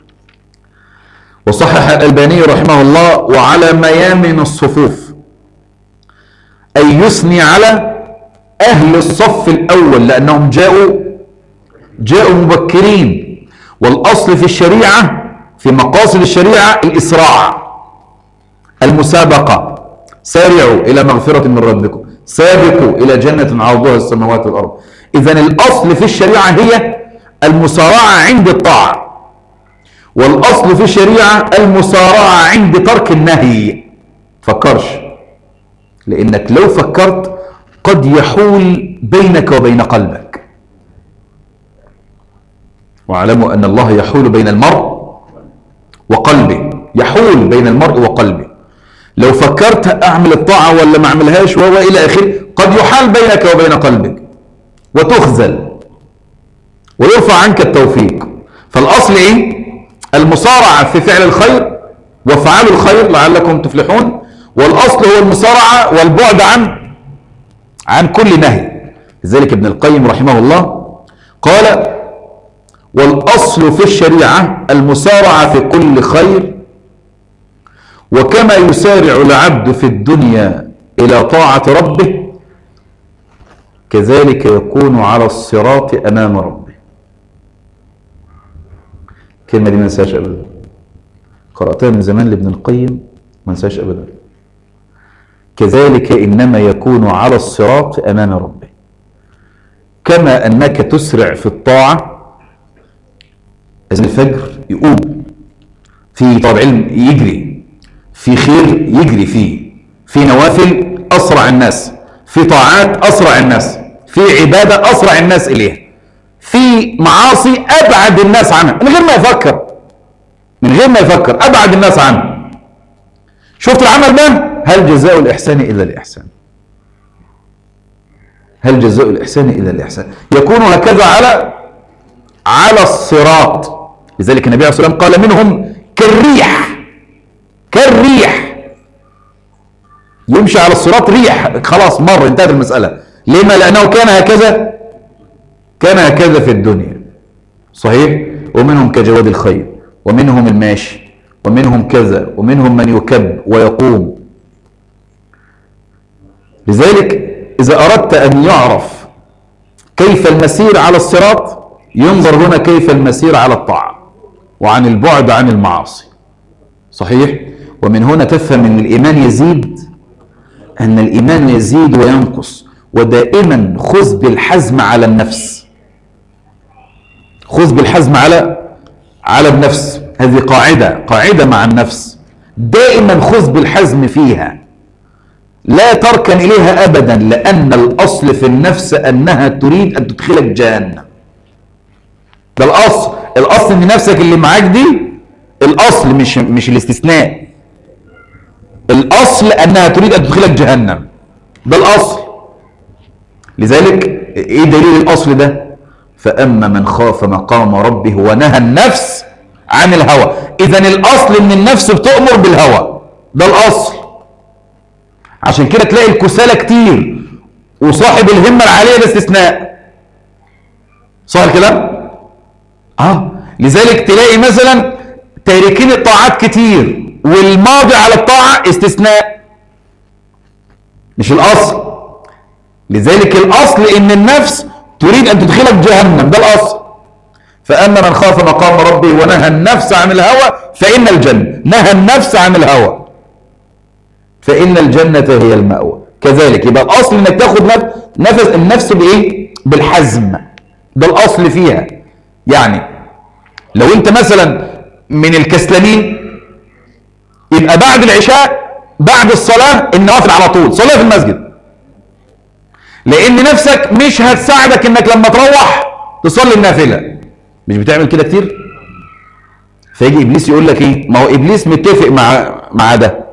وصحح الألباني رحمه الله وعلى ميامن الصفوف، أي يثني على أهل الصف الأول لأنهم جاءوا جاءوا مبكرين. والأصل في الشريعة في مقاصد الشريعة الإسراع، المسابقة. سارعوا إلى مغفرة من ربكم، سابقوا إلى جنة عرضها السماوات والأرض. إذن الأصل في الشريعة هي المسارعة عند الطاعة، والأصل في الشريعة المسارعة عند ترك النهي. فكرش، لأنك لو فكرت قد يحول بينك وبين قلبك. واعلموا أن الله يحول بين المرء وقلبه، يحول بين المرء وقلبه. لو فكرت أعمل الطاعة ولا ما أعملهاش وهو إلى آخره قد يحال بينك وبين قلبك وتخذل ويرفع عنك التوفيق. فالأصل إيه؟ المسارعة في فعل الخير وفعلوا الخير لعلكم تفلحون. والأصل هو المسارعة والبعد عن عن كل نهي. لذلك ابن القيم رحمه الله قال والأصل في الشريعة المسارعة في كل خير، وكما يسارع العبد في الدنيا إلى طاعة ربه كذلك يكون على الصراط أمام ربه. الكلمة دي ما ننساش أبدا، قرأتها من زمان لابن القيم ما ننساش أبدا. كذلك إنما يكون على الصراط أمام ربه. كما أنك تسرع في الطاعة، إذن الفجر يقوم في طلب علم يجري، في خير يجري فيه، في نوافل أسرع الناس، في طاعات أسرع الناس، في عبادة أسرع الناس إليها، في معاصي أبعد الناس عنها من غير ما يفكر من غير ما يفكر أبعد الناس عنها. شفت العمل ده؟ هل جزاء الإحسان إلا الإحسان؟ هل جزاء الإحسان إلا الإحسان؟ يكون هكذا على على الصراط. لذلك النبي عليه الصلاة والسلام قال منهم كالريح كالريح يمشي على الصراط ريح، خلاص مر، انتهت المسألة. لما؟ لأنه كان هكذا، كان هكذا في الدنيا. صحيح؟ ومنهم كجواد الخيل، ومنهم الماشي، ومنهم كذا، ومنهم من يكب ويقوم. لذلك إذا أردت أن يعرف كيف المسير على الصراط، ينظر هنا كيف المسير على الطاعة وعن البعد عن المعاصي. صحيح؟ ومن هنا تفهم أن الإيمان يزيد، أن الإيمان يزيد وينقص. ودائما خذ بالحزم على النفس، خذ بالحزم على على النفس. هذه قاعدة قاعدة مع النفس، دائما خذ بالحزم فيها، لا تركن إليها أبدا، لأن الأصل في النفس أنها تريد أن تدخلك جهنم. ده الأصل، الأصل إن نفسك اللي معاك دي الأصل، مش مش الاستثناء. الأصل أنها تريد أن تدخلك جهنم، ده الأصل. لذلك إيه دليل الأصل ده؟ فأما من خاف مقام ربه ونهى النفس عن الهوى. إذن الأصل إن النفس بتؤمر بالهوى، ده الأصل. عشان كده تلاقي الكسالى كتير، وصاحب الهمة العالية ده استثناء. صح الكلام؟ آه لذلك تلاقي مثلا تاركين الطاعات كتير، والماضي على الطاعة استثناء، مش الأصل. لذلك الأصل إن النفس تريد أن تدخلك جهنم، ده الأصل. فأما من خاف مقام ربه ونهى النفس عن الهوى فإن الجنة، نهى النفس عن الهوى فإن الجنة هي المأوى. كذلك يبقى الأصل إنك تاخد نفس النفس بإيه؟ بالحزم، ده الأصل فيها. يعني لو أنت مثلا من الكسلانين، يبقى بعد العشاء بعد الصلاة النوافل على طول، صلاة في المسجد، لأن نفسك مش هتساعدك إنك لما تروح تصلي النافلة. مش بتعمل كده كتير؟ فيجي إبليس يقول لك إيه؟ ما هو إبليس متفق مع مع ده،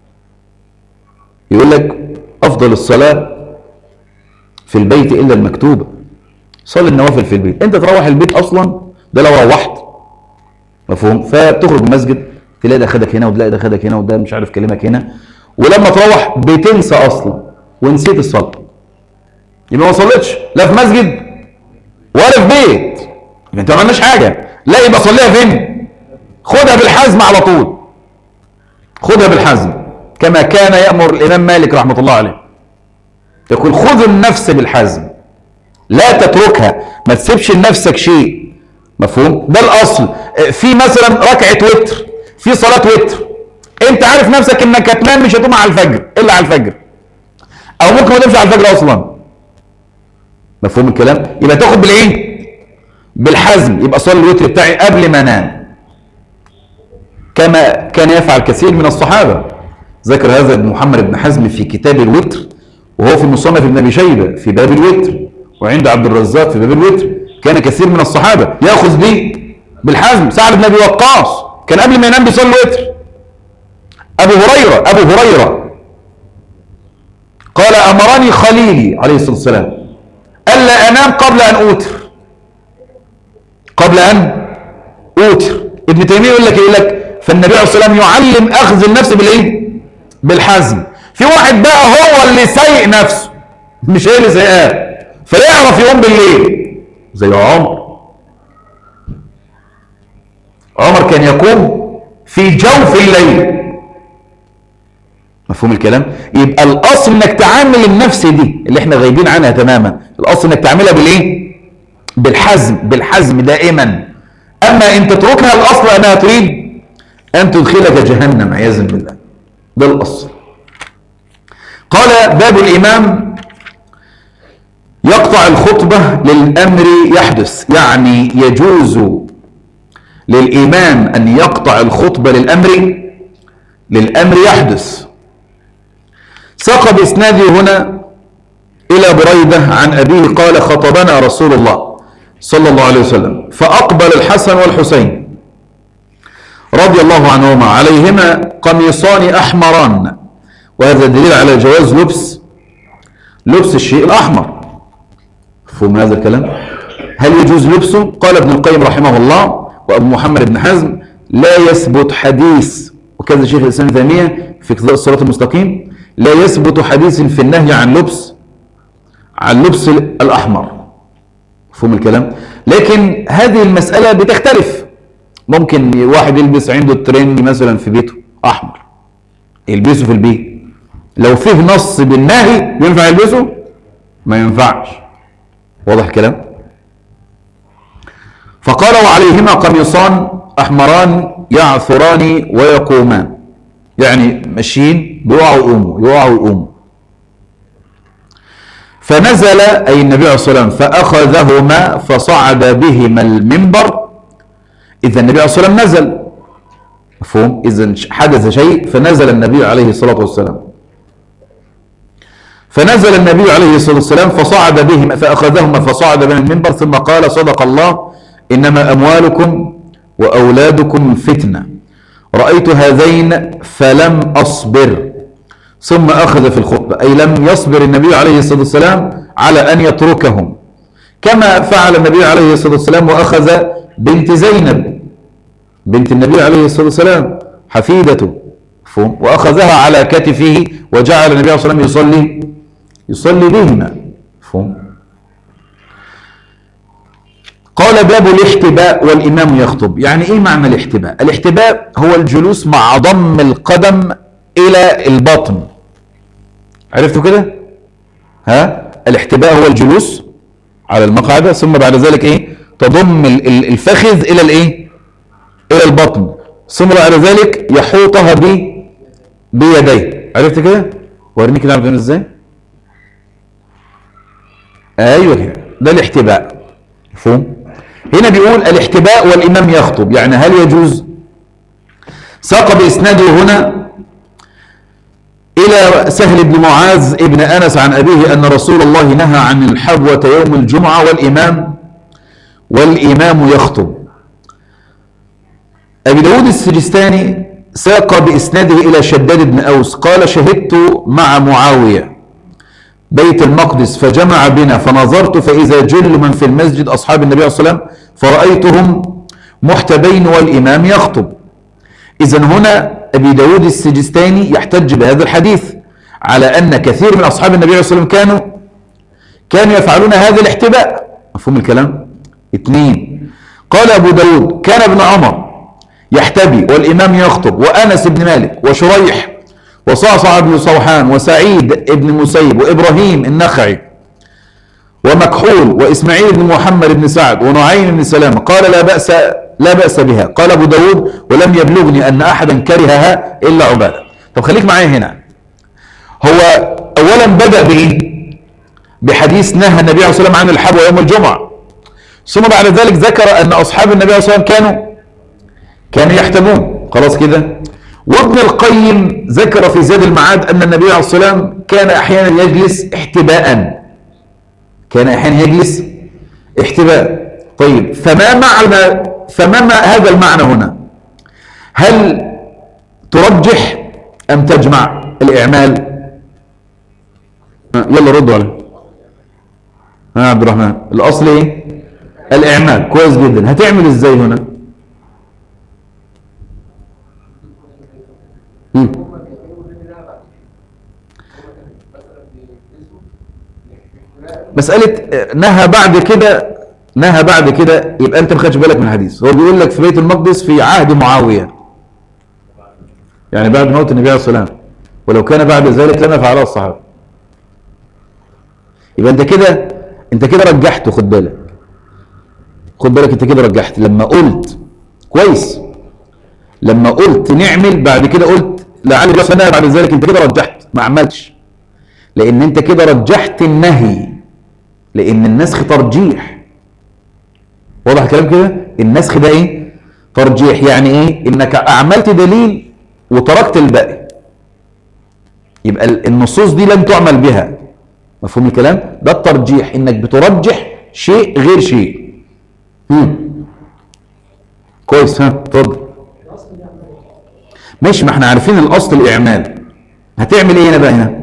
يقول لك أفضل الصلاة في البيت إلا المكتوبة. صلي النوافل في البيت، أنت تروح البيت أصلا ده لو روحت، مفهوم؟ فبتخرج من المسجد تلاقي ده خدك هنا، وتلاقي ده خدك هنا، وده مش عارف كلمك هنا، ولما تروح بتنسى أصلا ونسيت الصلاة. يبقى ما صليتش لا في مسجد ولا في بيت، يبقى انت ما عملناش حاجه. لا، يبقى صليها فين؟ خدها بالحزم على طول، خدها بالحزم، كما كان يأمر الإمام مالك رحمة الله عليه، يقول خذ النفس بالحزم، لا تتركها، ما تسيبش لنفسك شيء. مفهوم؟ ده الأصل. في مثلا ركعة وتر، في صلاة وتر، انت عارف نفسك انك هتنام مش هتقوم على الفجر الا على الفجر، او ممكن ما تمشي على الفجر اصلا. مفهوم الكلام؟ يبقى تاخد بالايه؟ بالحزم. يبقى صلي الوتر بتاعي قبل ما انام، كما كان يفعل كثير من الصحابه. ذكر هذا ابن محمد بن حزم في كتاب الوتر، وهو في مصنف ابن ابي شيبه في باب الوتر، وعند عبد الرزاق في باب الوتر. كان كثير من الصحابه ياخذ به بالحزم. سعد بن ابي وقاص كان قبل ما ينام بيصلي الوتر. ابو هريره ابو هريره قال امرني خليلي عليه الصلاه والسلام الا انام قبل ان اوتر، قبل ان اوتر. ابن تيميه يقول لك يقول لك فالنبي عليه الصلاه والسلام يعلم اخذ النفس بالايه؟ بالحزم. في واحد بقى هو اللي سيء نفسه، مش هي اللي سيئاه، فيعرف يقوم بالليل زي عمر. عمر كان يقوم في جوف الليل. مفهوم الكلام؟ يبقى الاصل انك تعامل النفس دي اللي احنا غايبين عنها تماما، الاصل انك تعملها بالايه؟ بالحزم، بالحزم دائما. اما ان تتركها الاصل انها تريد ان تدخلك جهنم عياذا بالله، ده الاصل. قال باب الامام يقطع الخطبة للامر يحدث، يعني يجوز للامام ان يقطع الخطبة للامر للامر يحدث. ساق بإسناده هنا إلى بريدة عن أبيه قال خطبنا رسول الله صلى الله عليه وسلم فأقبل الحسن والحسين رضي الله عنهما عليهما قميصان أحمران، وهذا دليل على جواز لبس لبس الشيء الأحمر. مفهوم هذا الكلام؟ هل يجوز لبسه؟ قال ابن القيم رحمه الله وأبو محمد بن حزم لا يثبت حديث، وكذا شيخ الإسلام ابن تيمية في اقتضاء الصراط المستقيم، لا يثبت حديث في النهي عن لبس عن لبس الأحمر. مفهوم الكلام؟ لكن هذه المسألة بتختلف. ممكن واحد يلبس عنده الترند مثلا في بيته أحمر، يلبسه في البيت، لو فيه نص بالنهي ينفع يلبسه؟ ما ينفعش. واضح الكلام؟ فقال وعليهما قميصان أحمران يعثران ويقومان، يعني ماشيين بيقعوا يقوموا يقعوا يقوموا. فنزل أي النبي عليه الصلاة والسلام فأخذهما فصعد بهما المنبر. إذا النبي عليه الصلاة والسلام نزل، مفهوم؟ إذا حدث شيء فنزل النبي عليه الصلاة والسلام. فنزل النبي عليه الصلاة والسلام فصعد بهما فأخذهما فصعد بهما المنبر ثم قال صدق الله إنما أموالكم وأولادكم فتنة رأيت هذين فلم أصبر. ثم أخذ في الخطبة، أي لم يصبر النبي عليه الصلاة والسلام على أن يتركهم، كما فعل النبي عليه الصلاة والسلام وأخذ بنت زينب بنت النبي عليه الصلاة والسلام حفيدته، وأخذها على كتفه وجعل النبي عليه الصلاة والسلام يصلي يصلي بهما. مفهوم؟ قال باب الاحتباء والإمام يخطب. يعني إيه معنى الاحتباء؟ الاحتباء هو الجلوس مع ضم القدم إلى البطن. عرفتوا كده؟ ها؟ الاحتباء هو الجلوس على المقعدة ثم بعد ذلك إيه؟ تضم الفخذ إلى الإيه؟ إلى البطن ثم بعد ذلك يحوطها ب بيديه. عرفت كده؟ وريني كده عملت إزاي؟ أيوه كده، ده الاحتباء. مفهوم؟ هنا بيقول الاحتباء والإمام يخطب، يعني هل يجوز؟ ساق بإسناده هنا إلى سهل بن معاذ ابن أنس عن أبيه أن رسول الله نهى عن الحبوة يوم الجمعة والإمام والإمام يخطب. أبي داود السجستاني ساق بإسناده إلى شداد بن أوس قال شهدت مع معاوية بيت المقدس فجمع بنا فنظرت فإذا جل من في المسجد أصحاب النبي عليه الصلاة والسلام فرأيتهم محتبين والإمام يخطب. إذن هنا أبي داود السجستاني يحتج بهذا الحديث على أن كثير من أصحاب النبي عليه الصلاة والسلام كانوا كانوا يفعلون هذا الاحتباء. مفهوم الكلام؟ اثنين، قال أبو داود كان ابن عمر يحتبي والإمام يخطب وأنس بن مالك وشريح وصعصع بن صوحان وسعيد بن المسيب وإبراهيم النخعي ومكحول وإسماعيل بن محمد بن سعد ونعيم بن سلامة قال لا بأس لا بأس بها. قال أبو داود ولم يبلغني أن أحدا كرهها إلا عبادة. طب خليك معايا هنا. هو أولا بدأ بإيه؟ بحديث نهى النبي عليه الصلاة والسلام عن الحبوة يوم الجمعة، ثم بعد ذلك ذكر أن أصحاب النبي عليه الصلاة والسلام كانوا كانوا يحتمون. خلاص كده. وابن القيم ذكر في زاد المعاد أن النبي عليه الصلاة والسلام كان أحيانا يجلس احتباء كان أحيانا يجلس احتباء. طيب فما معنى فما ما هذا المعنى هنا؟ هل ترجح أم تجمع الإعمال؟ يلا ردوا عليه. ها عبد الرحمن، الأصل إيه؟ الإعمال. كويس جدا. هتعمل إزاي هنا؟ مم. مسألة نهى بعد كده نهى بعد كده يبقى أنت ما خدش بالك من الحديث. هو بيقول لك في بيت المقدس في عهد معاوية، يعني بعد موت النبي عليه الصلاة والسلام، ولو كان بعد ذلك لما فعله الصحابة. يبقى أنت كده أنت كده رجحت. خد بالك خد بالك أنت كده رجحت لما قلت كويس لما قلت نعمل بعد كده قلت لعل الله سنة بعد ذلك أنت كده رجحت، ما عملتش، لأن أنت كده رجحت النهي، لأن النسخ ترجيح. واضح الكلام كده؟ النسخ ده إيه؟ ترجيح. يعني إيه؟ إنك أعملت دليل وتركت الباقي، يبقى النصوص دي لم تعمل بها. مفهوم الكلام؟ ده الترجيح، إنك بترجح شيء غير شيء. هم. كويس. ها اتفضل. ماشي، ما احنا عارفين الأصل الإعمال. هتعمل إيه هنا بقى هنا؟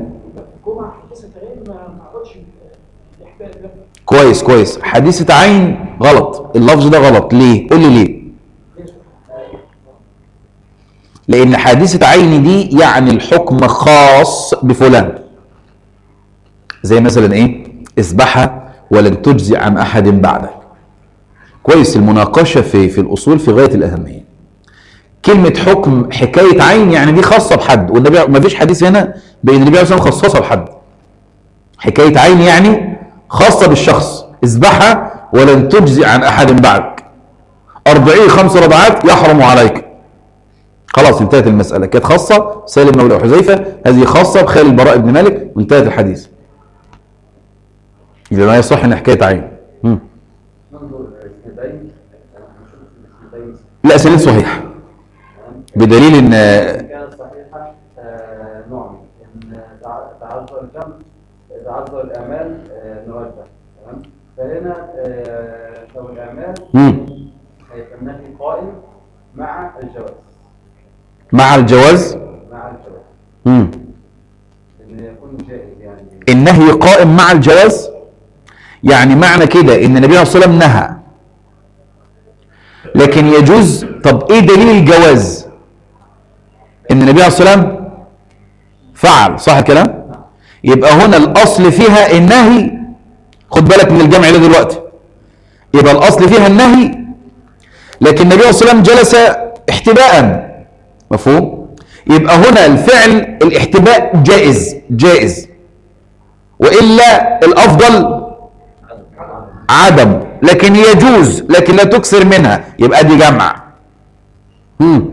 كويس كويس. حادثة عين غلط، اللفظ ده غلط. ليه؟ قول لي ليه. لأن حادثة عين دي يعني الحكم خاص بفلان، زي مثلا إيه؟ اذبحها ولن تجزي عن أحد بعدك. كويس، المناقشة في في الأصول في غاية الأهمية. كلمة حكم حكاية عين يعني دي خاصة بحد، والنبي ما فيش حديث هنا بين النبي عليه الصلاة والسلام خصصها بحد. حكاية عين يعني خاصة بالشخص، اذبحها ولن تجزي عن أحد بعدك، أربعين خمس رضعات يحرم عليك. خلاص انتهت المسألة، كانت خاصة سالم مولى حذيفة، هذه خاصة بخال البراء بن مالك وانتهت الحديث. إذا ما يصح إن حكاية عين. مم. لا سنين صحيح، بدليل ان كانت صحيحه نوع ان تعذر الجمع تعذر الاعمال نرجح. تمام. فهنا لو الاعمال هيبقى النهي قائم مع الجواز. مع الجواز مع الجواز امم ان يكون جائز يعني. النهي قائم مع الجواز، يعني معنى كده ان النبي عليه الصلاه والسلام نهى لكن يجوز. طب ايه دليل الجواز؟ ان النبي عليه الصلاه والسلام فعل، صح الكلام؟ يبقى هنا الاصل فيها النهي. خد بالك من الجمع ده دلوقتي. يبقى الاصل فيها النهي لكن النبي عليه الصلاه والسلام جلس احتباء، مفهوم؟ يبقى هنا الفعل الاحتباء جائز جائز، والا الافضل عدم، لكن يجوز لكن لا تكثر منها، يبقى دي جمع. امم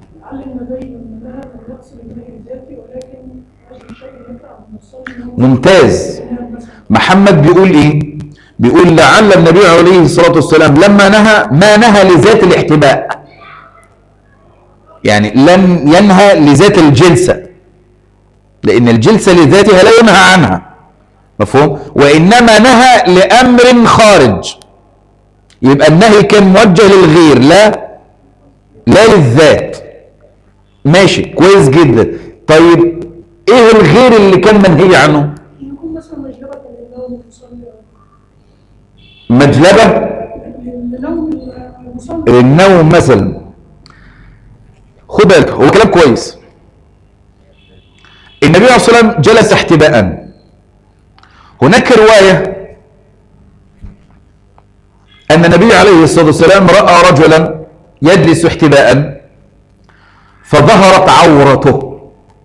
ممتاز. محمد بيقول ايه؟ بيقول لعل النبي عليه الصلاة والسلام لما نهى ما نهى لذات الاحتباء، يعني لم ينهى لذات الجلسة، لأن الجلسة لذاتها لا ينهى عنها، مفهوم؟ وإنما نهى لأمر خارج، يبقى النهي كان موجه للغير لا لا للذات. ماشي كويس جدا. طيب ايه الغير اللي كان منهي عنه؟ يكون مثلا مجلبة للنوم المصلي، مجلبة لنوم المصلي، للنوم مثلا. خد بالك هو كلام كويس. النبي عليه الصلاة والسلام جلس احتباء. هناك رواية أن النبي عليه الصلاة والسلام رأى رجلا يجلس احتباء فظهرت عورته.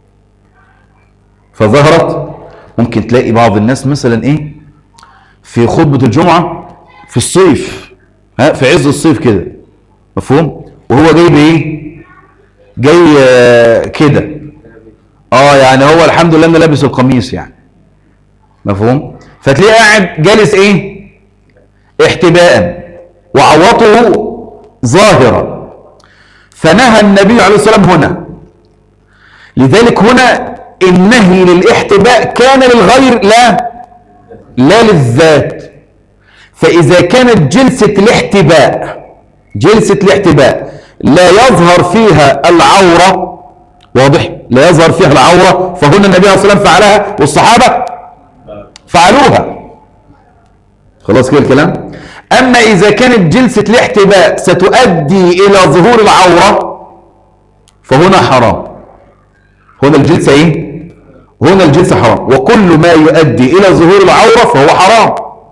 فظهرت، ممكن تلاقي بعض الناس مثلا ايه في خطبة الجمعة في الصيف، ها في عز الصيف كده، مفهوم؟ وهو جاي بايه؟ جاي آه كده، اه يعني هو الحمد لله انه لابس القميص يعني، مفهوم؟ فتلاقيه قاعد جالس ايه؟ احتباء وعورته ظاهرة. فنهى النبي عليه الصلاة والسلام هنا. لذلك هنا النهي للاحتباء كان للغير لا لا للذات. فإذا كانت جلسة الاحتباء جلسة الاحتباء لا يظهر فيها العورة، واضح؟ لا يظهر فيها العورة، فهنا النبي عليه الصلاة والسلام فعلها والصحابة فعلوها. خلاص كده الكلام. أما إذا كانت جلسة الاحتباء ستؤدي إلى ظهور العورة فهنا حرام. هنا الجلسة إيه؟ هنا الجلسة حرام، وكل ما يؤدي إلى ظهور العورة فهو حرام.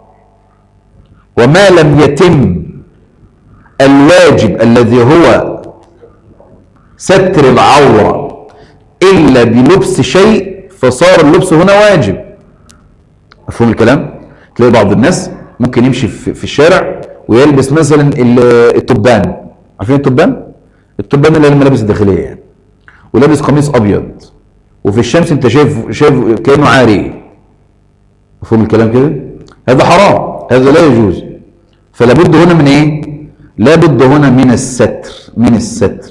وما لم يتم الواجب الذي هو ستر العورة إلا بلبس شيء فصار اللبس هنا واجب. مفهوم الكلام؟ تلاقي بعض الناس ممكن يمشي في الشارع ويلبس مثلا التبان. عارفين التبان؟ التبان اللي هي الملابس الداخلية يعني، ولابس قميص أبيض، وفي الشمس انت شايف شايف كأنه عاري. مفهوم الكلام كده؟ هذا حرام، هذا لا يجوز. فلا بد هنا من ايه؟ لا بد هنا من الستر، من الستر.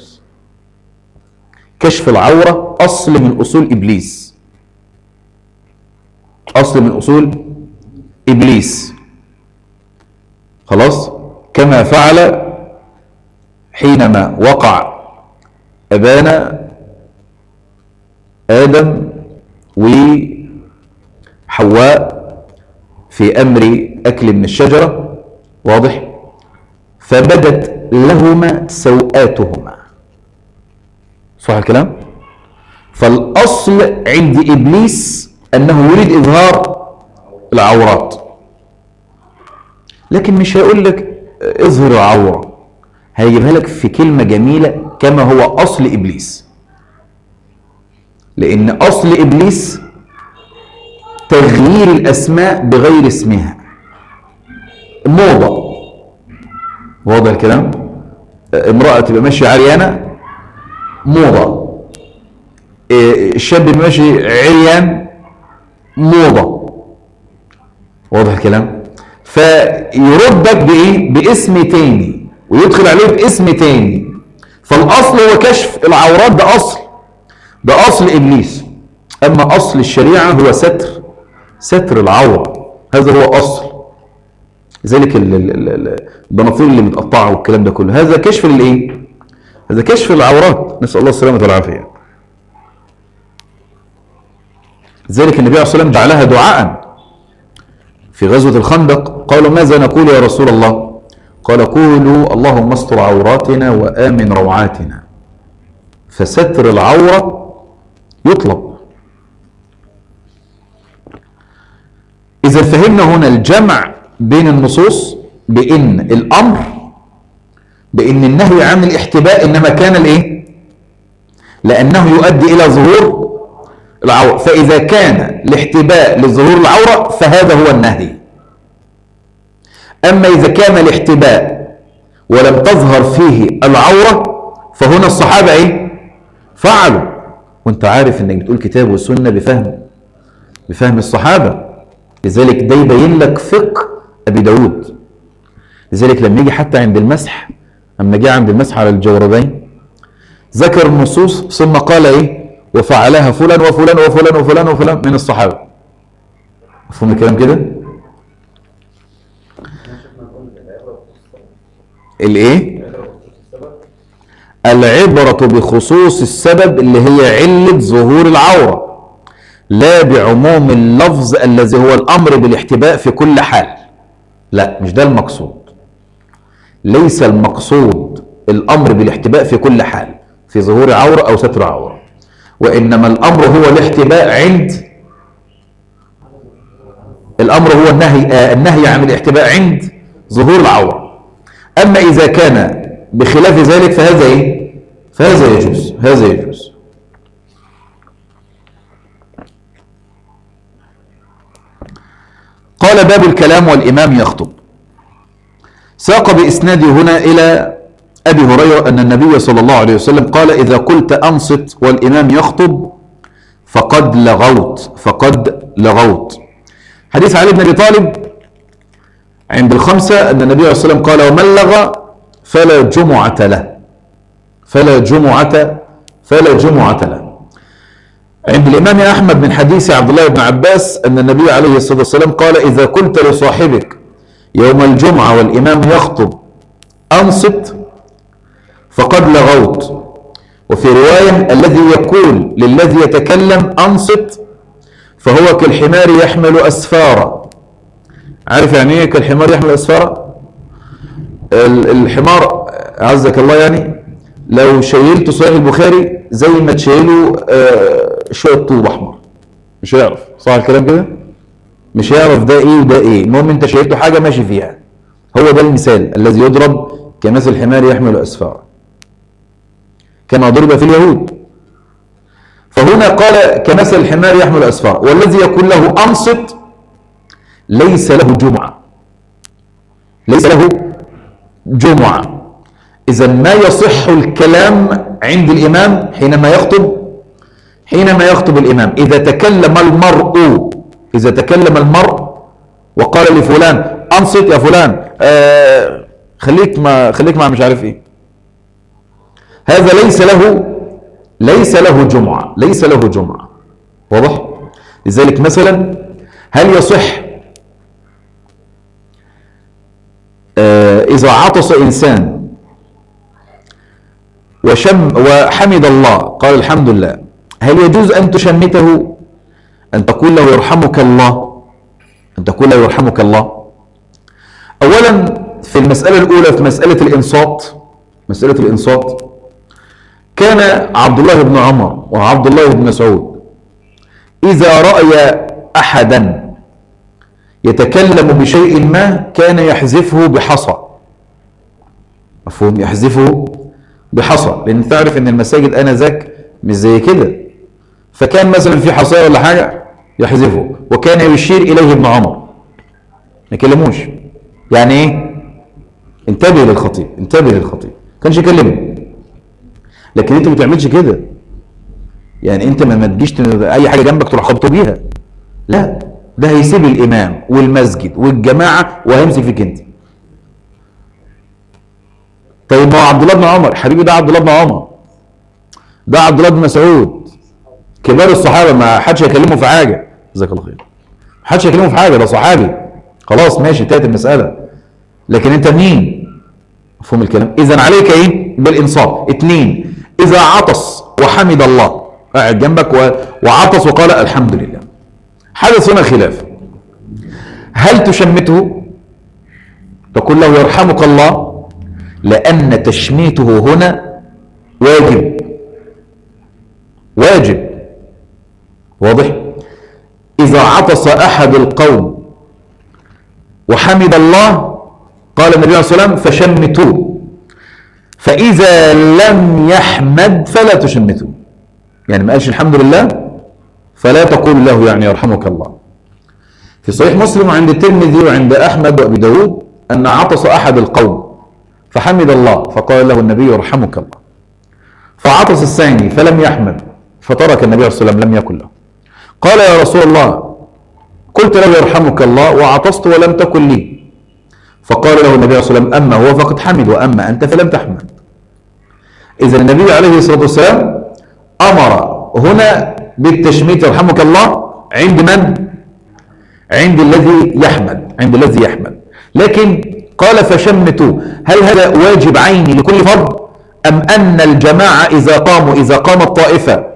كشف العورة أصل من أصول إبليس، أصل من أصول إبليس. خلاص؟ كما فعل حينما وقع أبانا آدم وحواء في أمر أكل من الشجرة، واضح؟ فبدت لهما سوآتهما، صح الكلام؟ فالأصل عند إبليس أنه يريد إظهار العورات، لكن مش هيقول لك اظهر العورة، هيجيبها لك في كلمة جميلة كما هو أصل إبليس. لأن أصل إبليس تغيير الأسماء بغير اسمها، موضة. واضح الكلام؟ امرأة تبقى ماشية عريانة، موضة. الشاب ماشي عريان، موضة. واضح الكلام؟ فيردك بإيه؟ باسم تاني، ويدخل عليه باسم تاني. فالأصل هو كشف العورات، ده أصل، ده أصل إبليس. أما أصل الشريعة هو ستر ستر العورة، هذا هو أصل. لذلك البناطيل اللي متقطعة والكلام ده كله، هذا كشف للإيه؟ هذا كشف العورات، نسأل الله السلامة والعافية. لذلك النبي عليه الصلاة والسلام جعلها دعاء في غزوة الخندق. قالوا ماذا نقول يا رسول الله؟ قال قولوا اللهم استر عوراتنا وآمن روعاتنا. فستر العورة يطلب. إذا فهمنا هنا الجمع بين النصوص، بأن الأمر بأن النهي عن الاحتباء إنما كان الإيه؟ لأنه يؤدي إلى ظهور العورة. فإذا كان الاحتباء لظهور العورة فهذا هو النهي. أما إذا كان الاحتباء ولم تظهر فيه العورة فهنا الصحابة إيه؟ فعلوا. وانت عارف انك بتقول كتاب والسنة بفهم بفهم الصحابة. لذلك ده يبين لك فقه أبي داود. لذلك لما يجي حتى عند المسح، لما جاء عند المسح على الجوربين ذكر النصوص ثم قال ايه؟ وفعلها فلان وفلان وفلان وفلان وفلان من الصحابة. مفهوم الكلام كده؟ الايه؟ العبرة بخصوص السبب اللي هي علة ظهور العورة، لا بعموم اللفظ الذي هو الأمر بالاحتباء في كل حال. لا، مش ده المقصود. ليس المقصود الأمر بالاحتباء في كل حال في ظهور عورة أو ستر عورة، وإنما الأمر هو الاحتباء عند الأمر هو النهي آه النهي عن الاحتباء عند ظهور العورة. أما إذا كان بخلاف ذلك فهذا إيه؟ فهذا يجوز، هذا يجوز. قال باب الكلام والإمام يخطب. ساق بإسناده هنا إلى أبي هريرة أن النبي صلى الله عليه وسلم قال إذا قلت أنصت والإمام يخطب فقد لغوت فقد لغوت. حديث علي بن أبي طالب عند الخمسة أن النبي صلى الله عليه وسلم قال ومن لغى فلا جمعة له فلا جمعة فلا جمعة له. عند الإمام أحمد من حديث عبد الله بن عباس أن النبي عليه الصلاة والسلام قال إذا قلت لصاحبك يوم الجمعة والإمام يخطب أنصت فقد لغوت. وفي رواية الذي يقول للذي يتكلم أنصت فهو كالحمار يحمل أسفارا. عارف يعني إيه كالحمار يحمل أسفارا؟ الحمار عزك الله يعني لو شيلته صحيح البخاري زي ما تشيله آه شوية طوب أحمر مش هيعرف. صح الكلام كده؟ مش هيعرف ده إيه وده إيه. المهم أنت شيلته حاجة ماشي فيها. هو ده المثال الذي يضرب كمثل الحمار يحمل أسفارا كما ضرب في اليهود. فهنا قال كمثل الحمار يحمل أسفارا. والذي يقول له أنصت ليس له جمعة ليس له جمعة. إذا ما يصح الكلام عند الإمام حينما يخطب حينما يخطب الإمام إذا تكلم المرء إذا تكلم المرء وقال لفلان أنصت يا فلان آه خليك ما خليك مع مش عارف إيه، هذا ليس له ليس له جمعة ليس له جمعة. واضح؟ لذلك مثلا هل يصح آه إذا عطس إنسان وشم وحمد الله قال الحمد لله، هل يجوز أن تشمته أن تقول له يرحمك الله أن تقول له يرحمك الله؟ أولا في المسألة الأولى في مسألة الإنصات مسألة الإنصات كان عبد الله بن عمر وعبد الله بن مسعود إذا رأي أحدا يتكلم بشيء ما كان يحذفه بحصى. مفهوم؟ يحذفه بحصى، لأن تعرف أن المساجد آنذاك مش زي كده، فكان مثلا في حصى ولا حاجة يحذفه، وكان يشير إليه ابن عمر ما يكلموش. يعني إيه؟ انتبه للخطيب، انتبه للخطيب، ما كانش يكلمه. لكن أنت ما تعملش كده، يعني أنت ما تجيش أي حاجة جنبك تروح خبطه بيها، لا، ده هيسيب الإمام والمسجد والجماعة وهيمسك فيك أنت. طيب ما هو عبد الله بن عمر حبيبي، ده عبد الله بن عمر، ده عبد الله بن مسعود، كبار الصحابة، ما حدش هيكلمه في حاجة. جزاك الله خير. ما حدش هيكلمه في حاجة، ده صحابي، خلاص ماشي، انتهت المسألة. لكن أنت مين؟ مفهوم الكلام؟ إذا عليك إيه؟ بالإنصاف. اتنين، إذا عطس وحمد الله، قاعد جنبك و... وعطس وقال الحمد لله، حدث هنا خلاف، هل تشمته؟ تقول له يرحمك الله، لأن تشميته هنا واجب، واجب، واضح؟ إذا عطس أحد القوم وحمد الله قال النبي عليه الصلاة والسلام فشمتوه، فإذا لم يحمد فلا تشمتوه، يعني ما قالش الحمد لله فلا تقول له يعني يرحمك الله. في صحيح مسلم وعند الترمذي وعند أحمد وأبي داود أن عطس أحد القوم فحمد الله فقال له النبي يرحمك الله، فعطس الثاني فلم يحمد فترك النبي عليه الصلاة والسلام لم يقل له. قال يا رسول الله قلت له يرحمك الله وعطست ولم تكن لي، فقال له النبي عليه الصلاة والسلام أما هو فقد حمد وأما أنت فلم تحمد. إذا النبي عليه الصلاة والسلام أمر هنا بالتشميت يرحمك الله عند من؟ عند الذي يحمد، عند الذي يحمد. لكن قال فشمتوا، هل هذا واجب عيني لكل فرد، أم أن الجماعة إذا قاموا إذا قامت طائفة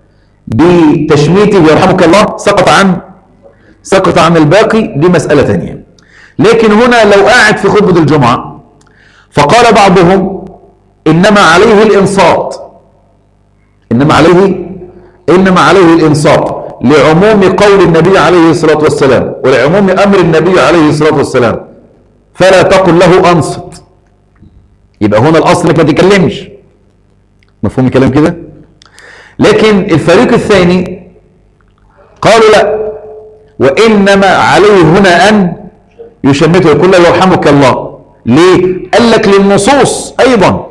بتشميته يرحمك الله سقط عن سقط عن الباقي؟ دي مسألة ثانية. لكن هنا لو قاعد في خطبة الجمعة فقال بعضهم إنما عليه الإنصات، إنما عليه إنما عليه الإنصات لعموم قول النبي عليه الصلاة والسلام ولعموم أمر النبي عليه الصلاة والسلام، فلا تقل له أنصت. يبقى هنا الأصل إنك ما تتكلمش. مفهوم الكلام كده؟ لكن الفريق الثاني قالوا لا، وإنما عليه هنا أن يشمته يقول له يرحمك الله. ليه؟ قال لك للنصوص أيضا.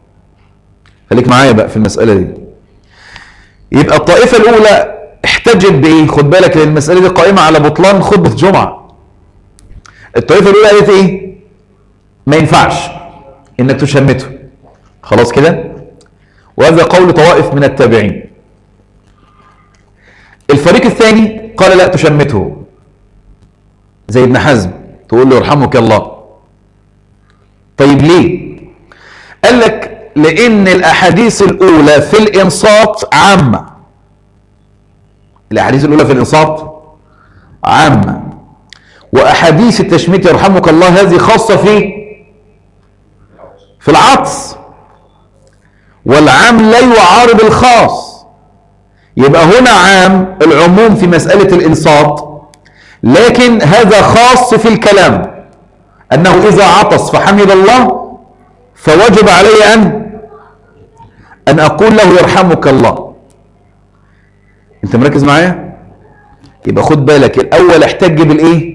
خليك معايا بقى في المسألة دي. يبقى الطائفة الأولى احتجت بإيه؟ خد بالك لأن المسألة دي قائمة على بطلان خطبة جمعة. الطائفة الأولى قالت إيه؟ ما ينفعش إنك تشمته. خلاص كده؟ وهذا قول طوائف من التابعين. الفريق الثاني قال لا تشمته، زي ابن حزم تقول له يرحمك الله. طيب ليه؟ قال لك لأن الأحاديث الأولى في الإنصات عامة. الأحاديث الأولى في الإنصات عامة، وأحاديث التشميت يرحمك الله هذه خاصة في في العطس، والعام لا يعارض الخاص. يبقى هنا عام العموم في مسألة الإنصات، لكن هذا خاص في الكلام أنه إذا عطس فحمد الله فوجب علي أن أن أقول له يرحمك الله. أنت مركز معايا؟ يبقى خد بالك الأول احتج بالإيه؟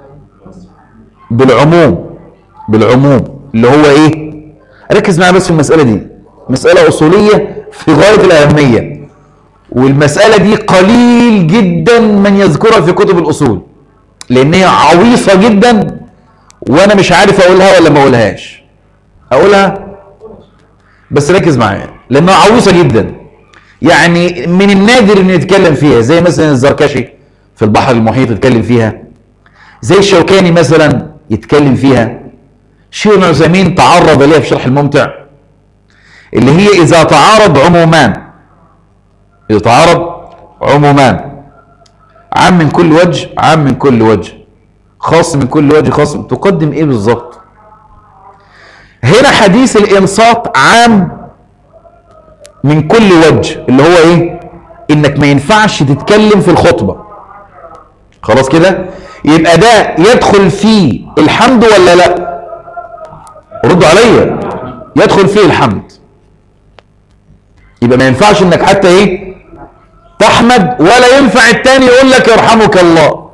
بالعموم، بالعموم اللي هو إيه؟ ركز معايا بس في المسألة دي، مسألة أصولية في غاية الأهمية، والمسألة دي قليل جدا من يذكرها في كتب الأصول لأن هي عويصة جدا، وأنا مش عارف أقولها ولا ما أقولهاش. أقولها بس ركز معايا لأنها عويصة جدا، يعني من النادر إن يتكلم فيها، زي مثلا الزركشي في البحر المحيط يتكلم فيها، زي الشوكاني مثلا يتكلم فيها، شيخ ابن عثيمين تعرض ليها في شرح الممتع، اللي هي إذا تعارض عمومان، إذا تعارض عمومان، عام من كل وجه عام من كل وجه، خاص من كل وجه خاص، تقدم إيه بالظبط؟ هنا حديث الإنصات عام من كل وجه، اللي هو ايه؟ انك ما ينفعش تتكلم في الخطبة. خلاص كده؟ يبقى ده يدخل فيه الحمد ولا لا؟ ردوا عليا. يدخل فيه الحمد. يبقى ما ينفعش انك حتى ايه تحمد، ولا ينفع التاني يقول لك يرحمك الله.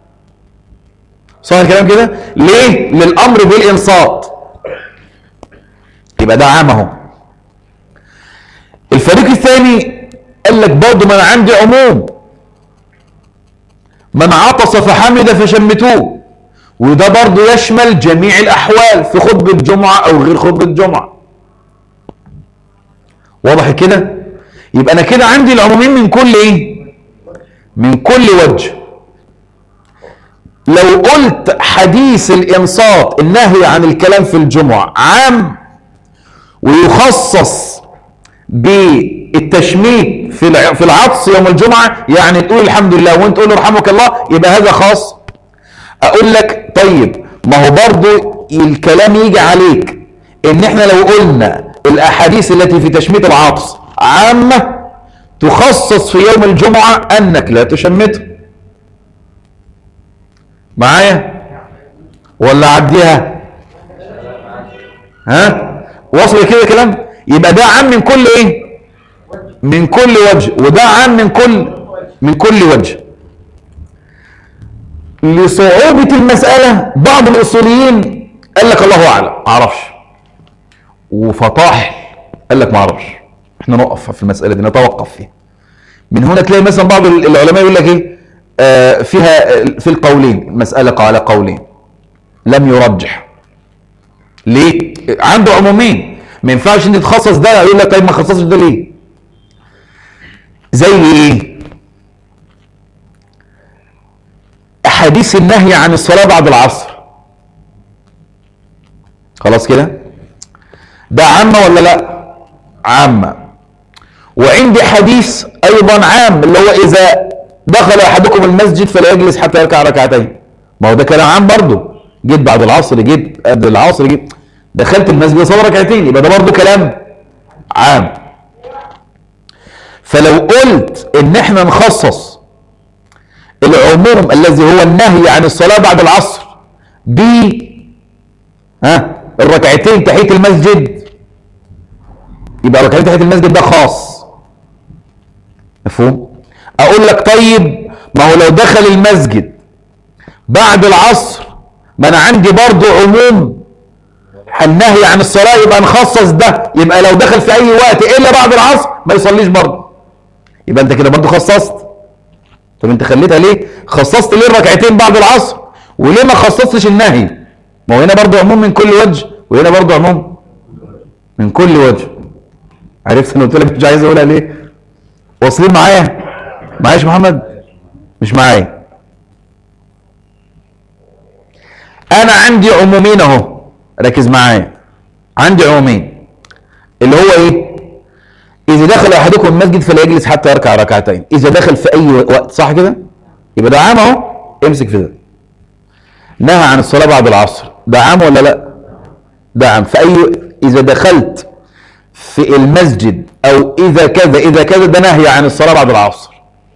صح الكلام كده؟ ليه؟ للامر بالانصات. يبقى ده عام اهو. الفريق الثاني قال لك برضه ما انا عندي عموم، من عطس فحمد فشمتوه، وده برضه يشمل جميع الاحوال في خطبه جمعه او غير خطبه جمعه. واضح كده؟ يبقى انا كده عندي العمومين من كل ايه؟ من كل وجه. لو قلت حديث الانصات النهي عن الكلام في الجمعه عام ويخصص بالتشميت في في العطس يوم الجمعه، يعني تقول الحمد لله وانت تقول رحمك الله، يبقى هذا خاص. اقول لك طيب ما هو برضه الكلام يجي عليك ان احنا لو قلنا الاحاديث التي في تشميت العطس عامه تخصص في يوم الجمعه انك لا تشمته. معايا ولا عديها؟ ها وصل كده كلام؟ يبقى ده عام من كل ايه؟ من كل وجه، وده عام من كل من كل وجه. لصعوبة المسألة بعض الأصوليين قال لك الله أعلم ما اعرفش، وفطاح قال لك ما اعرفش. احنا نقف في المسألة دي، نتوقف فيها. من هنا تلاقي مثلا بعض العلماء يقول لك ايه آه فيها في القولين، المسألة على قولين لم يرجح. ليه؟ عنده عمومين، ما ينفعش انت تخصص ده. يقول لك طيب ما خصصش ده ليه؟ زي ايه؟ احاديث النهي عن الصلاة بعد العصر. خلاص كده؟ ده عامة ولا لا؟ عامة. وعندي حديث ايضا عام اللي هو اذا دخل احدكم المسجد فلا يجلس حتى يركع ركعتين. ما هو ده كلام عام برضه. جيت بعد العصر، جيت قبل العصر، جيت دخلت المسجد صلى ركعتين، يبقى ده برضه كلام عام. فلو قلت ان احنا نخصص العموم الذي هو النهي عن الصلاة بعد العصر ب ها الركعتين تحية المسجد، يبقى ركعتين تحية المسجد ده خاص. مفهوم؟ اقول لك طيب ما هو لو دخل المسجد بعد العصر، ما انا عندي برضو عموم النهي عن الصلاة، يبقى نخصص ده. يبقى لو دخل في اي وقت الا بعد العصر ما يصليش برضو، يبقى انت كده برضو خصصت. طب انت خليتها ليه؟ خصصت ليه الركعتين بعد العصر وليه ما خصصتش النهي؟ ما هو هنا برضو عموم من كل وجه وهنا برضو عموم من كل وجه. عرفت انا قلت لك مش عايز اقولها ليه؟ واصلين معايا؟ معايش محمد؟ مش معايا. انا عندي عمومين اهو، ركز معايا. عندي عمومين اللي هو ايه؟ اذا دخل احدكم المسجد فلا يجلس حتى يركع ركعتين. اذا دخل في اي وقت، صح كده؟ يبقى ده عام اهو، امسك في ده. نهى عن الصلاه بعد العصر، ده عام ولا لا؟ ده عام. في اي اذا دخلت في المسجد او اذا كذا اذا كذا، ده نهي عن الصلاه بعد العصر.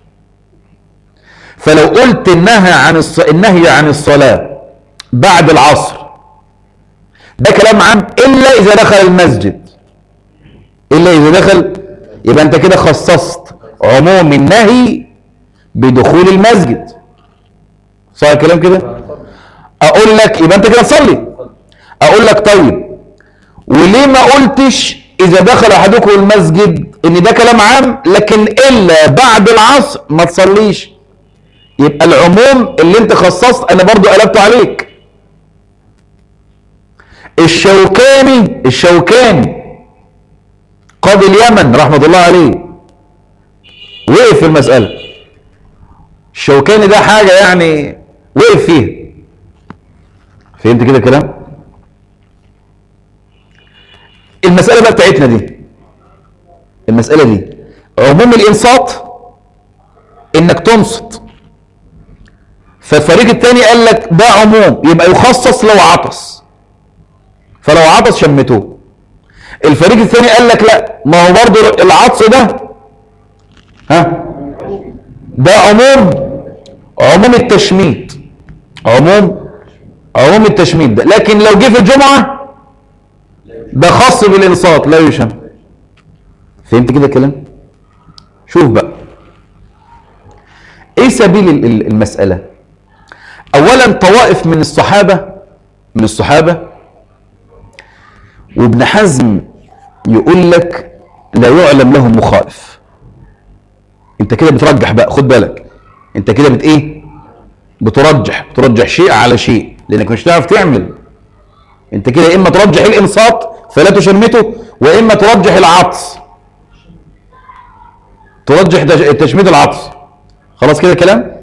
فلو قلت النهي عن الص... النهي عن الصلاه بعد العصر ده كلام عام الا اذا دخل المسجد، الا اذا دخل، يبقى انت كده خصصت عموم النهي بدخول المسجد. صح الكلام كده؟ اقول لك يبقى انت كده تصلي. اقول لك طيب وليه ما قلتش اذا دخل احدكم المسجد ان ده كلام عام لكن الا بعد العصر ما تصليش؟ يبقى العموم اللي انت خصصت انا برضو قلبته عليك. الشوكاني الشوكاني قاضي اليمن رحمة الله عليه وقف في المسألة. الشوكاني ده حاجة يعني وقف فيها. فهمت كده الكلام؟ المسألة بقى بتاعتنا دي، المسألة دي عموم الإنصات إنك تنصت. فالفريق الثاني قال لك ده عموم يبقى يخصص لو عطس، فلو عطس شمتوه. الفريق الثاني قال لك لا، ما هو برضه العطس ده ها ده عموم عموم التشميت، عموم عموم التشميت ده، لكن لو جه في الجمعة ده خاص بالإنصات لا يشم. فهمت كده الكلام؟ شوف بقى ايه سبيل المسألة. اولا طوائف من الصحابة من الصحابة وابن حزم يقول لك لا يعلم لهم مخالف. انت كده بترجح بقى، خد بالك انت كده بت ايه بترجح بترجح شيء على شيء، لانك مش هتعرف تعمل. انت كده اما ترجح الانصات فلا تشمته، واما ترجح العطس ترجح تشميت العطس. خلاص كده كلام.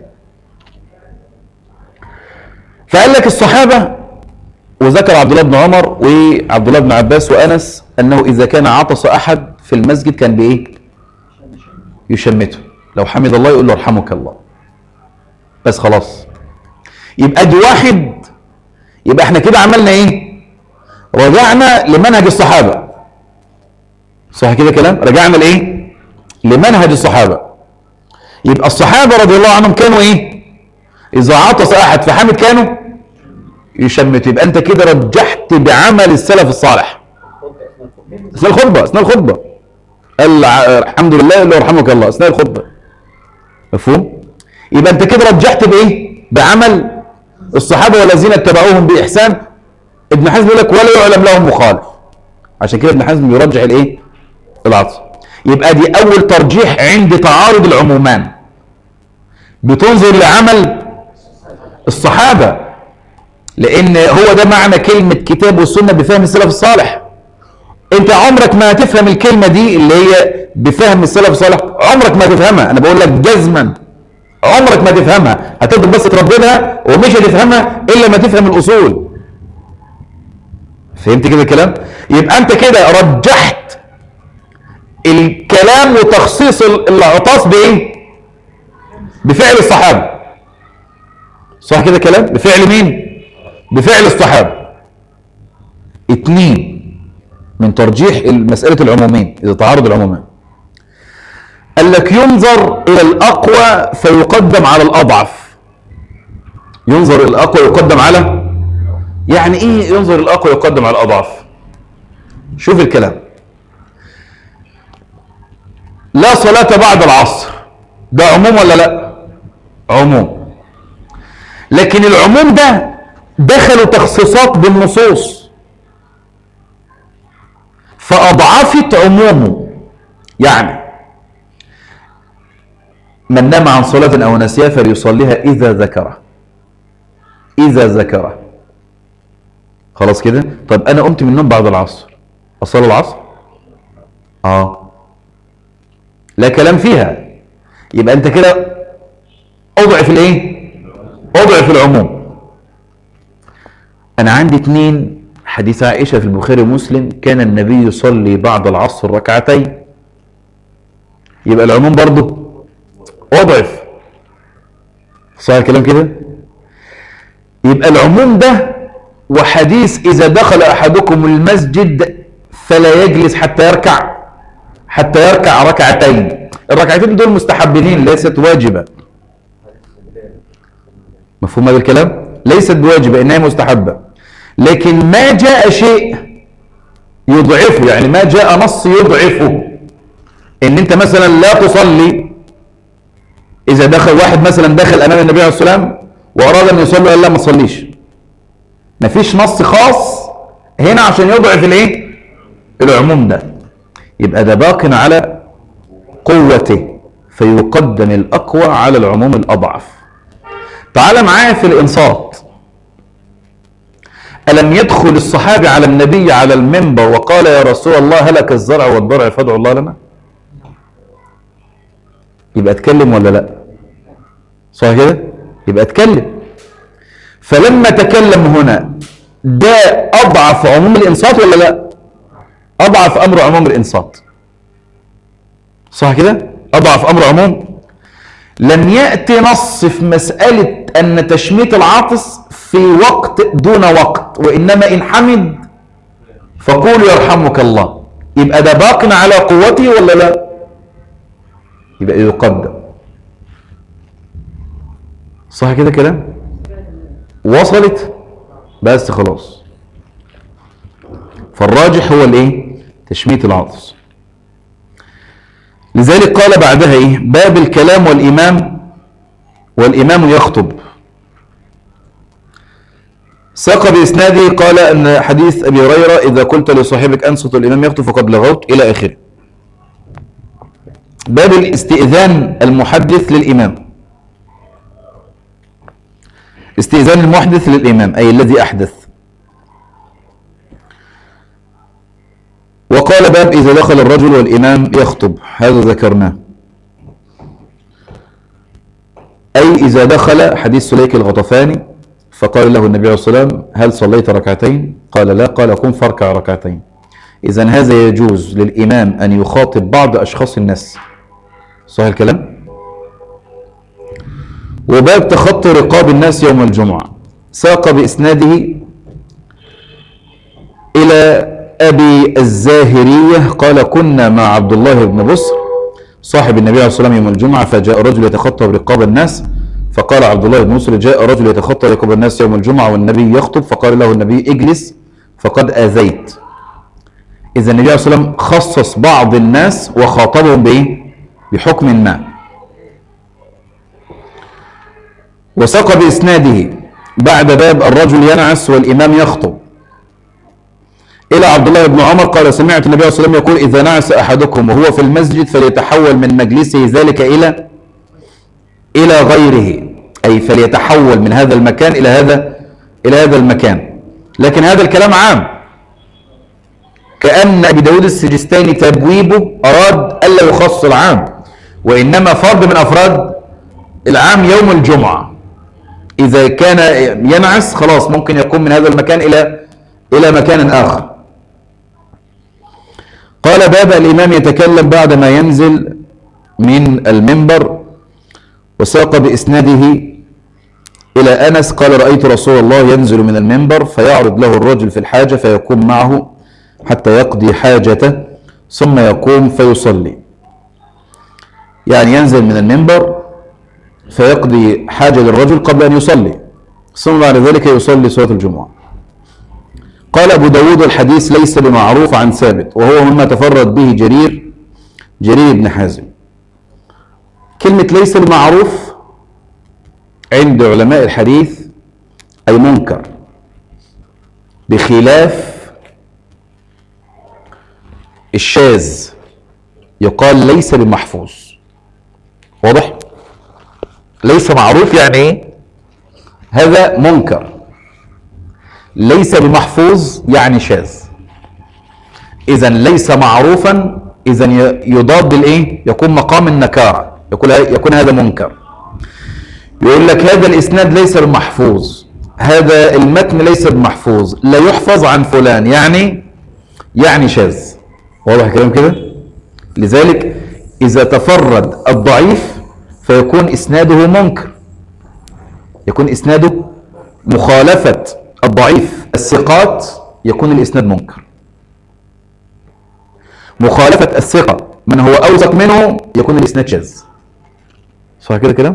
فقال لك الصحابة وذكر عبد الله بن عمر وعبد الله بن عباس وأنس أنه إذا كان عطس أحد في المسجد كان بإيه؟ يشمته. لو حمد الله يقول له ارحمك الله. بس خلاص يبقى دي واحد. يبقى احنا كده عملنا ايه؟ رجعنا لمنهج الصحابة. صح كده كلام؟ رجعنا لايه؟ لمنهج الصحابة. يبقى الصحابة رضي الله عنهم كانوا ايه؟ إذا عطس أحد في حامد كانوا يشمت. يبقى أنت كده رجحت بعمل السلف الصالح. أثناء الخطبة أثناء الخطبة قال الحمد لله يقول له يرحمك الله أثناء الخطبة. مفهوم؟ يبقى أنت كده رجحت بإيه؟ بعمل الصحابة والذين اتبعوهم بإحسان. ابن حزم يقول لك ولا يعلم لهم مخالف. عشان كده ابن حزم يرجح الإيه؟ العطس. يبقى دي أول ترجيح عند تعارض العمومان. بتنظر لعمل الصحابة، لأن هو ده معنى كلمة كتاب والسنة بفهم السلف الصالح. أنت عمرك ما هتفهم الكلمة دي اللي هي بفهم السلف الصالح، عمرك ما هتفهمها. أنا بقول لك جزما عمرك ما تفهمها. هتفضل بس ترددها ومش هتفهمها إلا ما تفهم الأصول. فهمت كده الكلام؟ يبقى أنت كده رجحت الكلام وتخصيص العطاس بإيه؟ بفعل الصحابة. صح كده كلام؟ بفعل مين؟ بفعل الصحابة. اتنين من ترجيح مسألة العمومين إذا تعارض العمومين. قال لك ينظر إلى الأقوى فيقدم على الأضعف. ينظر إلى الأقوى يقدم على، يعني إيه ينظر إلى الأقوى يقدم على الأضعف؟ شوف الكلام. لا صلاة بعد العصر ده عموم ولا لا؟ عموم. لكن العموم ده دخلوا تخصيصات بالنصوص فأضعفت عمومه. يعني من نام عن صلاة أو نسيها فليصليها إذا ذكره. إذا ذكره. خلاص كده؟ طب أنا قمت من النوم بعد العصر أصلي العصر؟ آه لا كلام فيها. يبقى أنت كده أضعف الإيه؟ أضعف العموم. أنا عندي اتنين حديث عائشة في البخاري ومسلم كان النبي يصلي بعد العصر ركعتين. يبقى العموم برضه أضعف. صح الكلام كده؟ يبقى العموم ده وحديث إذا دخل أحدكم المسجد فلا يجلس حتى يركع حتى يركع ركعتين. الركعتين دول مستحبين ليست واجبة. مفهوم هذا الكلام؟ ليست بواجبة إنها مستحبة. لكن ما جاء شيء يضعفه، يعني ما جاء نص يضعفه. إن أنت مثلا لا تصلي إذا دخل واحد مثلا دخل أمام النبي عليه الصلاة والسلام وأراد أن يصلي قال لا ما تصليش. مفيش نص خاص هنا عشان يضعف الإيه؟ العموم ده. يبقى ده باق على قوته فيقدم الأقوى على العموم الأضعف. تعال معايا في الإنصات. ألم يدخل الصحابي على النبي على المنبر وقال يا رسول الله هلك الزرع والضرع فادعوا الله لنا؟ يبقى اتكلم ولا لا؟ صح كده؟ يبقى اتكلم. فلما تكلم هنا ده أضعف عموم الإنصات ولا لا؟ أضعف أمر عموم الإنصات. صح كده؟ أضعف أمر عموم. لم يأتي نص في مسألة أن تشميت العاطس في وقت دون وقت، وإنما إن حمد فقولوا يرحمك الله. يبقى ده باق على قوته ولا لا؟ يبقى يقدم. صح كده كلام؟ وصلت؟ بس خلاص. فالراجح هو الايه؟ تشميت العطس. لذلك قال بعدها ايه؟ باب الكلام والإمام والإمام يخطب. ساق بإسناده قال أن حديث أبي هريرة إذا قلت لصاحبك أنصت الإمام يخطب فقد لغوت إلى آخره. باب الاستئذان المحدث للإمام. استئذان المحدث للإمام أي الذي أحدث. وقال باب إذا دخل الرجل والإمام يخطب، هذا ذكرناه. أي إذا دخل حديث سليك الغطفاني فقال له النبي عليه الصلاة والسلام هل صليت ركعتين؟ قال لا. قال قم فاركع ركعتين. إذن هذا يجوز للإمام أن يخاطب بعض أشخاص الناس. صح الكلام؟ وباب تخطي رقاب الناس يوم الجمعة. ساق بإسناده إلى أبي الزاهرية قال كنا مع عبد الله بن بصر صاحب النبي عليه الصلاة والسلام يوم الجمعة فجاء رجل يتخطب رقاب الناس فقال عبد الله بن بصر جاء رجل يتخطى رقاب الناس يوم الجمعة والنبي يخطب فقال له النبي اجلس فقد آذيت. إذا النبي عليه الصلاة والسلام خصص بعض الناس وخاطبهم بإيه؟ بحكم ما. وساق بإسناده بعد باب الرجل ينعس والإمام يخطب إلى عبد الله بن عمر قال سمعت النبي صلى الله عليه وسلم يقول إذا نعس أحدكم وهو في المسجد فليتحول من مجلسه ذلك إلى إلى غيره، أي فليتحول من هذا المكان إلى هذا إلى هذا المكان. لكن هذا الكلام عام، كأن أبي داود السجستاني تبويبه أراد ألا يخص العام، وإنما فرد من أفراد العام يوم الجمعة. إذا كان ينعس خلاص ممكن يقوم من هذا المكان إلى إلى مكان آخر. قال باب الإمام يتكلم بعد ما ينزل من المنبر. وساق بإسناده إلى أنس قال رأيت رسول الله ينزل من المنبر فيعرض له الرجل في الحاجة فيقوم معه حتى يقضي حاجته ثم يقوم فيصلي. يعني ينزل من المنبر فيقضي حاجة للرجل قبل أن يصلي ثم بعد ذلك يصلي صلاة الجمعة. قال أبو داود الحديث ليس بمعروف عن ثابت وهو مما تفرد به جرير جرير بن حازم. كلمة ليس بمعروف عند علماء الحديث أي منكر، بخلاف الشاذ يقال ليس بمحفوظ. واضح؟ ليس معروف يعني ايه؟ هذا منكر. ليس بمحفوظ يعني شاذ. اذا ليس معروفا اذا يضاد الايه؟ يكون مقام النكاره، يكون يكون هذا منكر. يقول لك هذا الاسناد ليس بمحفوظ، هذا المتن ليس بمحفوظ، لا يحفظ عن فلان، يعني يعني شاذ. واضح الكلام كده؟ لذلك اذا تفرد الضعيف فيكون اسناده منكر، يكون اسناده مخالفة الضعيف الثقات، يكون الاسناد منكر. مخالفة الثقة من هو اوثق منه يكون الاسناد شاذ. صح كده كلام؟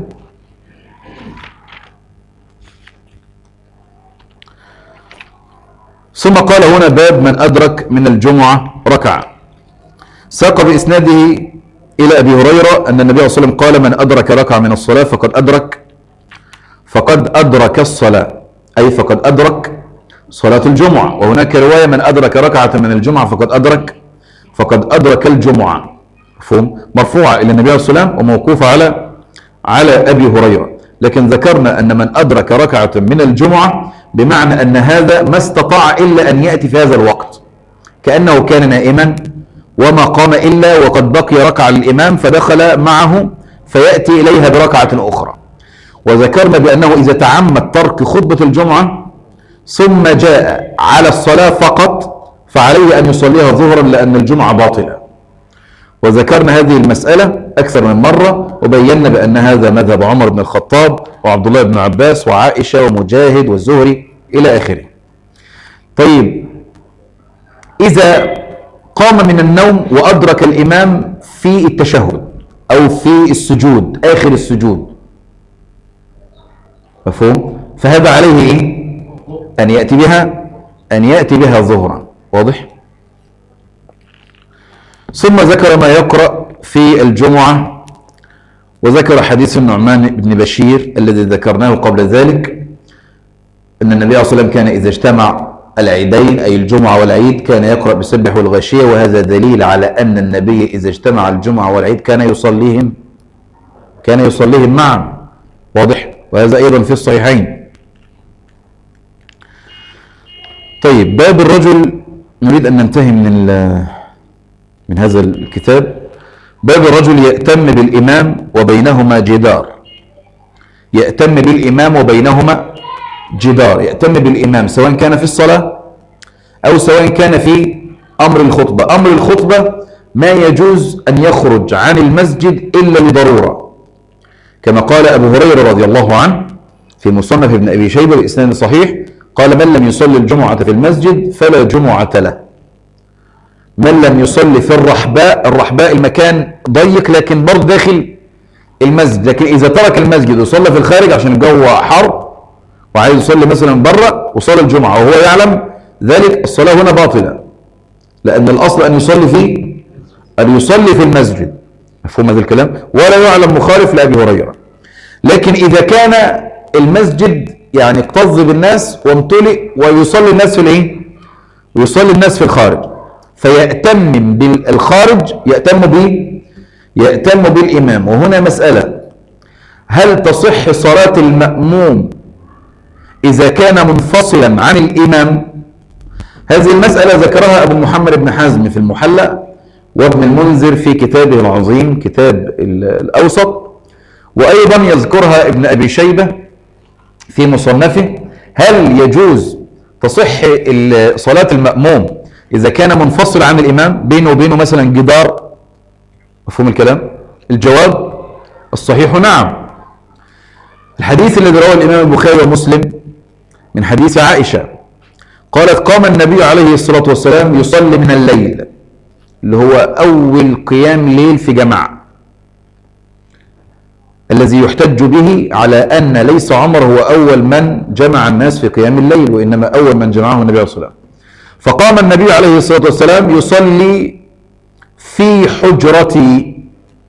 ثم قال هنا باب من أدرك من الجمعة ركعة. ساق بإسناده إلى أبي هريرة أن النبي صلى الله عليه وسلم قال من أدرك ركعة من الصلاة فقد أدرك فقد أدرك الصلاة، أي فقد أدرك صلاة الجمعة. وهناك رواية من أدرك ركعة من الجمعة فقد أدرك فقد أدرك الجمعة، مفهوم؟ مرفوعة إلى النبي عليه الصلاة والسلام وموقوفة على على أبي هريرة. لكن ذكرنا أن من أدرك ركعة من الجمعة بمعنى أن هذا ما استطاع إلا أن يأتي في هذا الوقت، كأنه كان نائما وما قام إلا وقد بقي ركعة للإمام فدخل معه فيأتي إليها بركعة أخرى. وذكرنا بأنه إذا تعمد ترك خطبة الجمعة ثم جاء على الصلاة فقط فعليه أن يصليها ظهرا لأن الجمعة باطلة. وذكرنا هذه المسألة أكثر من مرة وبينا بأن هذا مذهب عمر بن الخطاب وعبد الله بن عباس وعائشة ومجاهد والزهري إلى آخره. طيب إذا قام من النوم وأدرك الإمام في التشهد أو في السجود آخر السجود، مفهوم؟ فهذا عليه إيه؟ أن يأتي بها أن يأتي بها ظهرا. واضح؟ ثم ذكر ما يقرأ في الجمعة، وذكر حديث النعمان بن بشير الذي ذكرناه قبل ذلك، أن النبي صلى الله عليه وسلم كان إذا اجتمع العيدين أي الجمعة والعيد كان يقرأ بسبح والغاشية، وهذا دليل على أن النبي إذا اجتمع الجمعة والعيد كان يصليهم كان يصليهم معا. واضح؟ وهذا أيضا في الصحيحين. طيب، باب الرجل، نريد أن ننتهي من من هذا الكتاب. باب الرجل يأتم بالإمام وبينهما جدار. يأتم بالإمام وبينهما جدار. يأتم بالإمام سواء كان في الصلاة أو سواء كان في أمر الخطبة. أمر الخطبة ما يجوز أن يخرج عن المسجد إلا لضرورة، كما قال أبو هريرة رضي الله عنه في مصنف ابن أبي شيبة بإسناد صحيح، قال: من لم يصلي الجمعة في المسجد فلا جمعة له. من لم يصلي في الرحباء، الرحباء المكان ضيق لكن برضه داخل المسجد، لكن إذا ترك المسجد وصلى في الخارج عشان الجو حر وعايز يصلي مثلا بره وصلى الجمعة وهو يعلم ذلك، الصلاة هنا باطلة، لأن الأصل أن يصلي في أن يصلي في المسجد. مفهوم هذا الكلام؟ ولا يعلم مخالف لأبي هريرة. لكن إذا كان المسجد يعني اكتظ بالناس وامتلئ ويصلي الناس في الايه؟ ويصلي الناس في الخارج، فيأتم بالخارج يأتم به يأتم بالإمام. وهنا مسألة: هل تصح صلاة المأموم إذا كان منفصلا عن الإمام؟ هذه المسألة ذكرها أبو محمد بن حزم في المحلى، وابن المنذر في كتابه العظيم كتاب الأوسط، وأيضا يذكرها ابن أبي شيبة في مصنفه. هل يجوز تصح صلاة المأموم إذا كان منفصل عن الإمام بينه وبينه مثلا جدار؟ مفهوم الكلام؟ الجواب الصحيح نعم. الحديث الذي رواه الإمام البخاري ومسلم من حديث عائشة قالت: قام النبي عليه الصلاة والسلام يصلي من الليل، اللي هو أول قيام ليل في جماعة، الذي يحتج به على أن ليس عمر هو أول من جمع الناس في قيام الليل، وإنما أول من جمعه النبي عليه الصلاة والسلام. فقام النبي عليه الصلاة والسلام يصلي في حجرتي،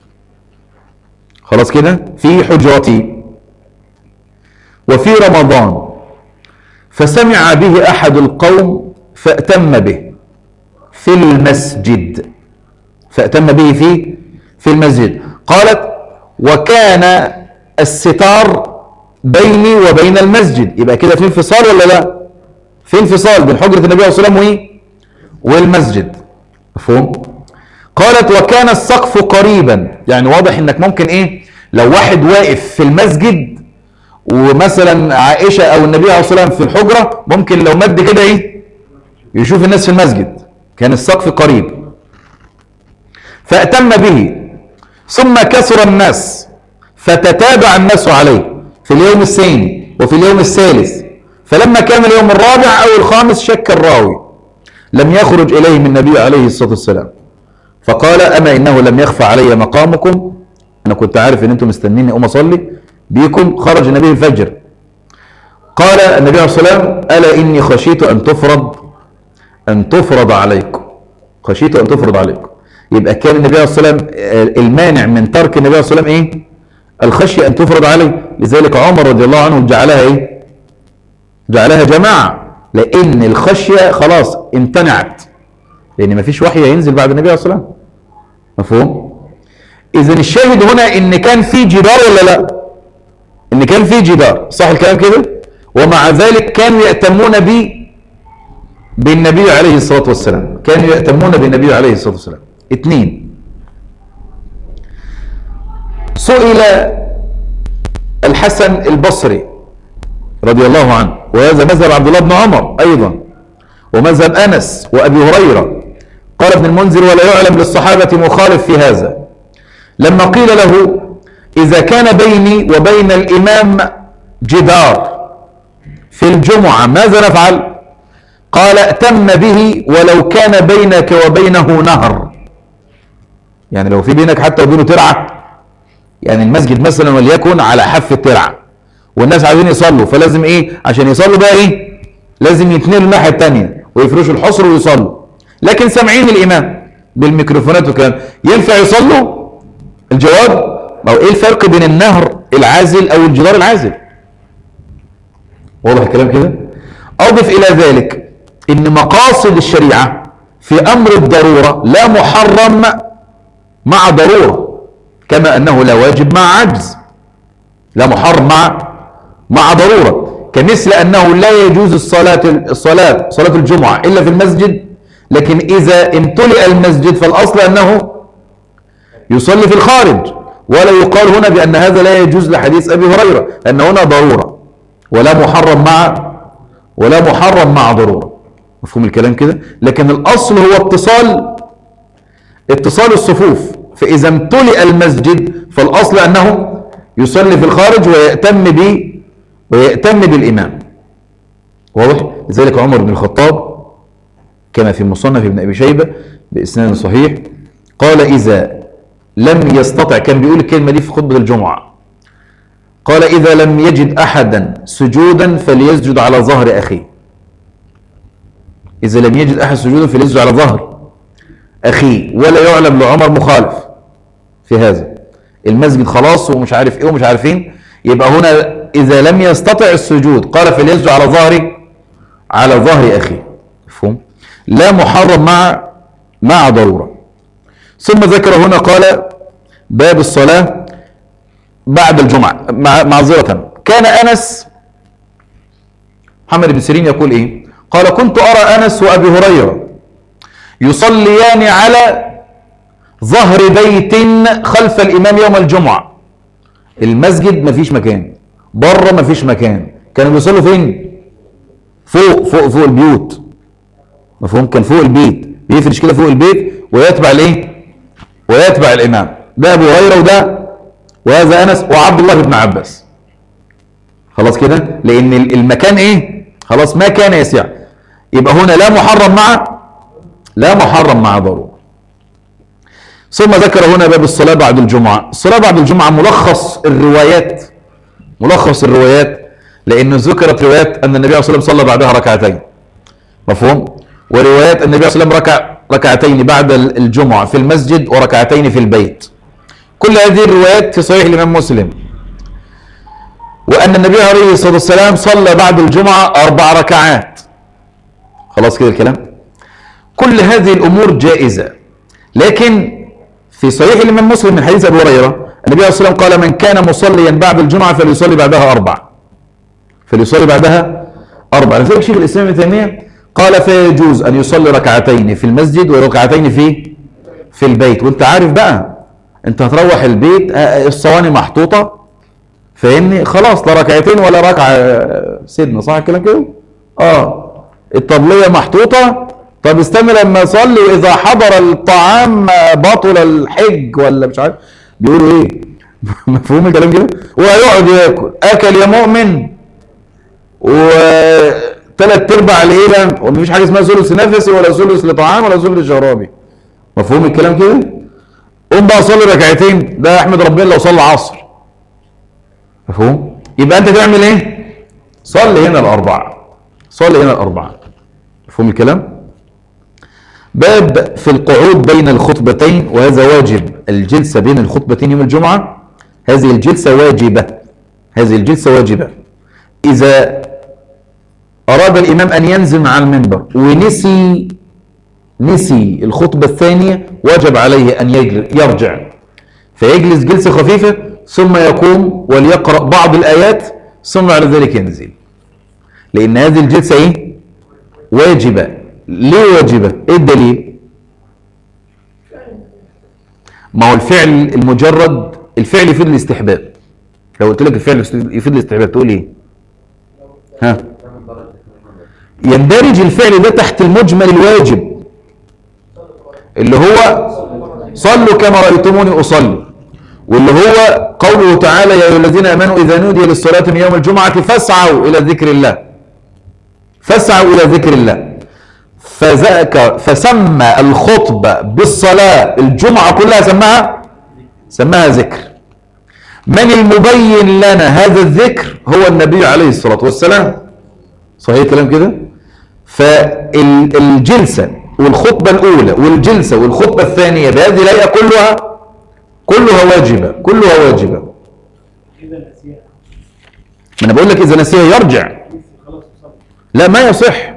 خلاص كده، في حجرتي، وفي رمضان، فسمع به أحد القوم فأتم به في المسجد فأتم به في في المسجد. قالت: وكان الستار بيني وبين المسجد. يبقى كده في انفصال ولا لا؟ في انفصال بين حجرة النبي عليه الصلاة والسلام والمسجد. مفهوم؟ قالت: وكان السقف قريبا. يعني واضح انك ممكن ايه، لو واحد واقف في المسجد ومثلا عائشة او النبي عليه الصلاة والسلام في الحجرة، ممكن لو مد كده ايه يشوف الناس في المسجد. كان السقف قريب. فأتم به، ثم كثر الناس فتتابع الناس عليه في اليوم الثاني وفي اليوم الثالث، فلما كان اليوم الرابع أو الخامس شك الراوي، لم يخرج إليهم النبي عليه الصلاة والسلام، فقال: أما إنه لم يخفى علي مقامكم، أنا كنت عارف إن أنتم مستنيني أقوم أصلي بيكم. خرج النبي الفجر. قال النبي عليه الصلاة والسلام: ألا إني خشيت أن تفرض أن تفرض عليكم خشيت أن تفرض عليكم. يبقى كان النبي عليه الصلاة والسلام المانع من ترك النبي عليه الصلاة والسلام إيه؟ الخشية أن تفرض عليه. لذلك عمر رضي الله عنه جعلها إيه؟ جعلها جماعة، لأن الخشية خلاص امتنعت، لأن ما فيش وحي ينزل بعد النبي عليه الصلاة والسلام. مفهوم؟ إذن الشاهد هنا إن كان في جدار ولا لا؟ إن كان في جدار، صح الكلام كده؟ ومع ذلك كانوا يأتمون به بالنبي عليه الصلاة والسلام، كانوا يأتمون بالنبي عليه الصلاة والسلام. اثنين، سئل الحسن البصري رضي الله عنه، وهذا مذهب عبد الله بن عمر أيضا، ومذهب أنس وأبي هريرة. قال ابن المنذر: ولا يعلم للصحابة مخالف في هذا. لما قيل له: إذا كان بيني وبين الإمام جدار في الجمعة ماذا نفعل؟ قال ائتم به ولو كان بينك وبينه نهر. يعني لو في بينك حتى وبينه ترعة، يعني المسجد مثلا وليكن على حافة ترعة والناس عايزين يصلوا، فلازم ايه عشان يصلوا بقى ايه؟ لازم يتنقلوا الناحية التانية ويفرشوا الحصر ويصلوا، لكن سامعين الامام بالميكروفونات وكلام. ينفع يصلوا؟ الجواب ما هو ايه الفرق بين النهر العازل او الجدار العازل؟ واضح الكلام كده؟ اضف الى ذلك ان مقاصد الشريعة في امر الضرورة لا محرم مع ضرورة، كما انه لا واجب مع عجز، لا محرم مع مع ضرورة. كمثل انه لا يجوز الصلاة الصلاة صلاة الجمعة الا في المسجد، لكن اذا امتلئ المسجد فالاصل انه يصلي في الخارج، ولا يقال هنا بان هذا لا يجوز لحديث ابي هريرة، ان هنا ضرورة ولا محرم مع ولا محرم مع ضرورة. مفهوم الكلام كده؟ لكن الاصل هو اتصال اتصال الصفوف، فاذا امتلئ المسجد فالاصل انه يصلي في الخارج ويأتم به ويأتم بالامام. واضح؟ لذلك عمر بن الخطاب كما في مصنف ابن ابي شيبه باسناد صحيح قال اذا لم يستطع، كان بيقول الكلمه دي في خطبه الجمعه، قال اذا لم يجد احدا سجودا فليسجد على ظهر اخيه. اذا لم يجد احد سجودا فليسجد على ظهر اخيه، ولا يعلم لعمر مخالف في هذا. المسجد خلاص ومش عارف ايه ومش عارفين، يبقى هنا اذا لم يستطع السجود قال فليسجد على ظهر على ظهر اخيه. مفهوم؟ لا محرم مع مع ضروره. ثم ذكر هنا قال باب الصلاه بعد الجمعه. معذره، كان انس محمد بن سيرين يقول ايه؟ قال كنت ارى انس وابي هريره يصليان على ظهر بيت خلف الامام يوم الجمعه. المسجد مفيش مكان، بره مفيش مكان، كانوا بيصلوا فين؟ فوق فوق فوق البيوت. مفهوم؟ كان فوق البيت، بيفرش كده فوق البيت ويتبع الايه؟ ويتبع الامام. ده ابو هريره وده وهذا انس وعبد الله بن عباس. خلاص كده؟ لان المكان ايه؟ خلاص ما كان يسع. يبقى هنا لا محرم مع لا محرم مع ضروره. ثم ذكر هنا باب الصلاة بعد الجمعة. الصلاة بعد الجمعة ملخص الروايات ملخص الروايات لأنه ذكرت روايات أن النبي صلى الله عليه وسلم صلى بعدها ركعتين. مفهوم؟ وروايات النبي صلى الله عليه وسلم ركع ركعتين بعد الجمعة في المسجد وركعتين في البيت. كل هذه الروايات في صحيح الإمام مسلم. وأن النبي عليه الصلاة والسلام صلى بعد الجمعة أربع ركعات. خلاص كده الكلام؟ كل هذه الأمور جائزة، لكن في صحيح الإمام مسلم من حديث أبي هريرة النبي عليه الصلاة والسلام قال من كان مصليا بعد الجمعة فليصلي بعدها أربع فليصلي بعدها أربع. لذلك شيخ الإسلام ابن تيمية قال فيجوز أن يصلي ركعتين في المسجد وركعتين في في البيت. وأنت عارف بقى أنت هتروح البيت الصواني محطوطة، فاهمني؟ خلاص لا ركعتين ولا ركعة سيدنا، صح الكلام كده؟ آه الطبلية محطوطة. طب استنى لما يصلي واذا حضر الطعام بطل الحج ولا مش عارف بيقولوا ايه. مفهوم الكلام كده؟ وهيقعد ياكل، اكل يا مؤمن وثلاث ارباع الايه، ومفيش حاجه اسمها ثلث نفسي ولا ثلث لطعام ولا ثلث شرابي. مفهوم الكلام كده؟ قوم بقى صلي ركعتين، ده احمد ربنا لو صلى عصر. مفهوم؟ يبقى انت تعمل ايه؟ صلي هنا الاربعه صلي هنا الاربعه. مفهوم الكلام؟ باب في القعود بين الخطبتين، وهذا واجب. الجلسة بين الخطبتين يوم الجمعة هذه الجلسة واجبة هذه الجلسة واجبة. إذا أراد الإمام أن ينزل على المنبر ونسي نسي الخطبة الثانية وجب عليه أن يرجع فيجلس جلسة خفيفة ثم يقوم وليقرأ بعض الآيات ثم بعد ذلك ينزل، لأن هذه الجلسة إيه؟ واجبة. ليه واجبة؟ ايه الدليل؟ ما هو الفعل المجرد، الفعل يفيد الاستحباب. لو قلت لك الفعل يفيد الاستحباب تقول ايه؟ ها؟ يندرج الفعل ده تحت المجمل الواجب اللي هو صلوا كما رأيتموني أصلي، واللي هو قوله تعالى يا أيها الذين آمنوا إذا نودي للصلاة من يوم الجمعة فاسعوا إلى ذكر الله فاسعوا إلى ذكر الله. فذكر فسمى الخطبة بالصلاة الجمعة كلها سماها سماها ذكر. من المبين لنا هذا الذكر؟ هو النبي عليه الصلاة والسلام. صحيح الكلام كده؟ فالجلسة والخطبة الأولى والجلسة والخطبة الثانية بهذه الهيئة كلها كلها واجبة كلها واجبة. ما أنا بقول لك إذا نسيها يرجع. لا ما يصح،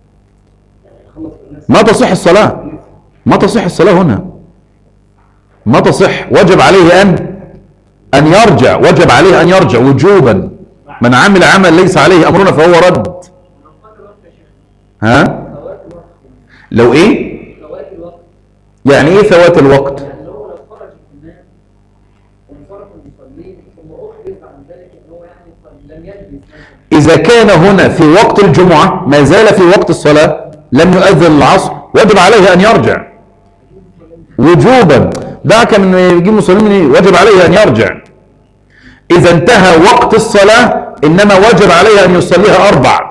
ما تصح الصلاة، ما تصح الصلاة هنا، ما تصح. وجب عليه أن أن يرجع، وجب عليه أن يرجع وجوبا. من عمل عمل ليس عليه أمرنا فهو رد. ها؟ لو إيه؟ يعني إيه ثوات الوقت؟ إذا كان هنا في وقت الجمعة ما زال في وقت الصلاة لم يؤذن العصر وجب عليه أن يرجع وجوبا. دعك من يجيب مسلمين، وجب عليه أن يرجع. إذا انتهى وقت الصلاة إنما وجب عليه أن يصليها أربع،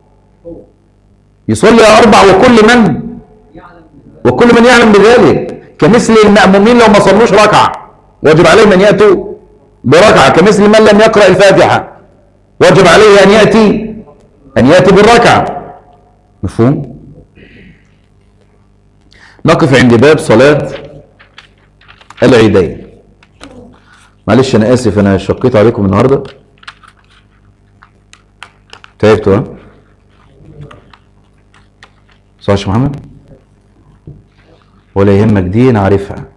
يصليها أربع وكل من وكل من يعلم بذلك، كمثل المأمومين لو ما صلوش ركعة وجب عليهم أن يأتوا بركعة، كمثل من لم يقرأ الفاتحة وجب عليه أن يأتي أن يأتي بالركعة. مفهوم؟ نقف عند باب صلاة العيدين. معلش أنا آسف، أنا شقيت عليكم النهاردة، تعبتوا ها؟ صح يا محمد؟ ولا يهمك دي أنا عارفها.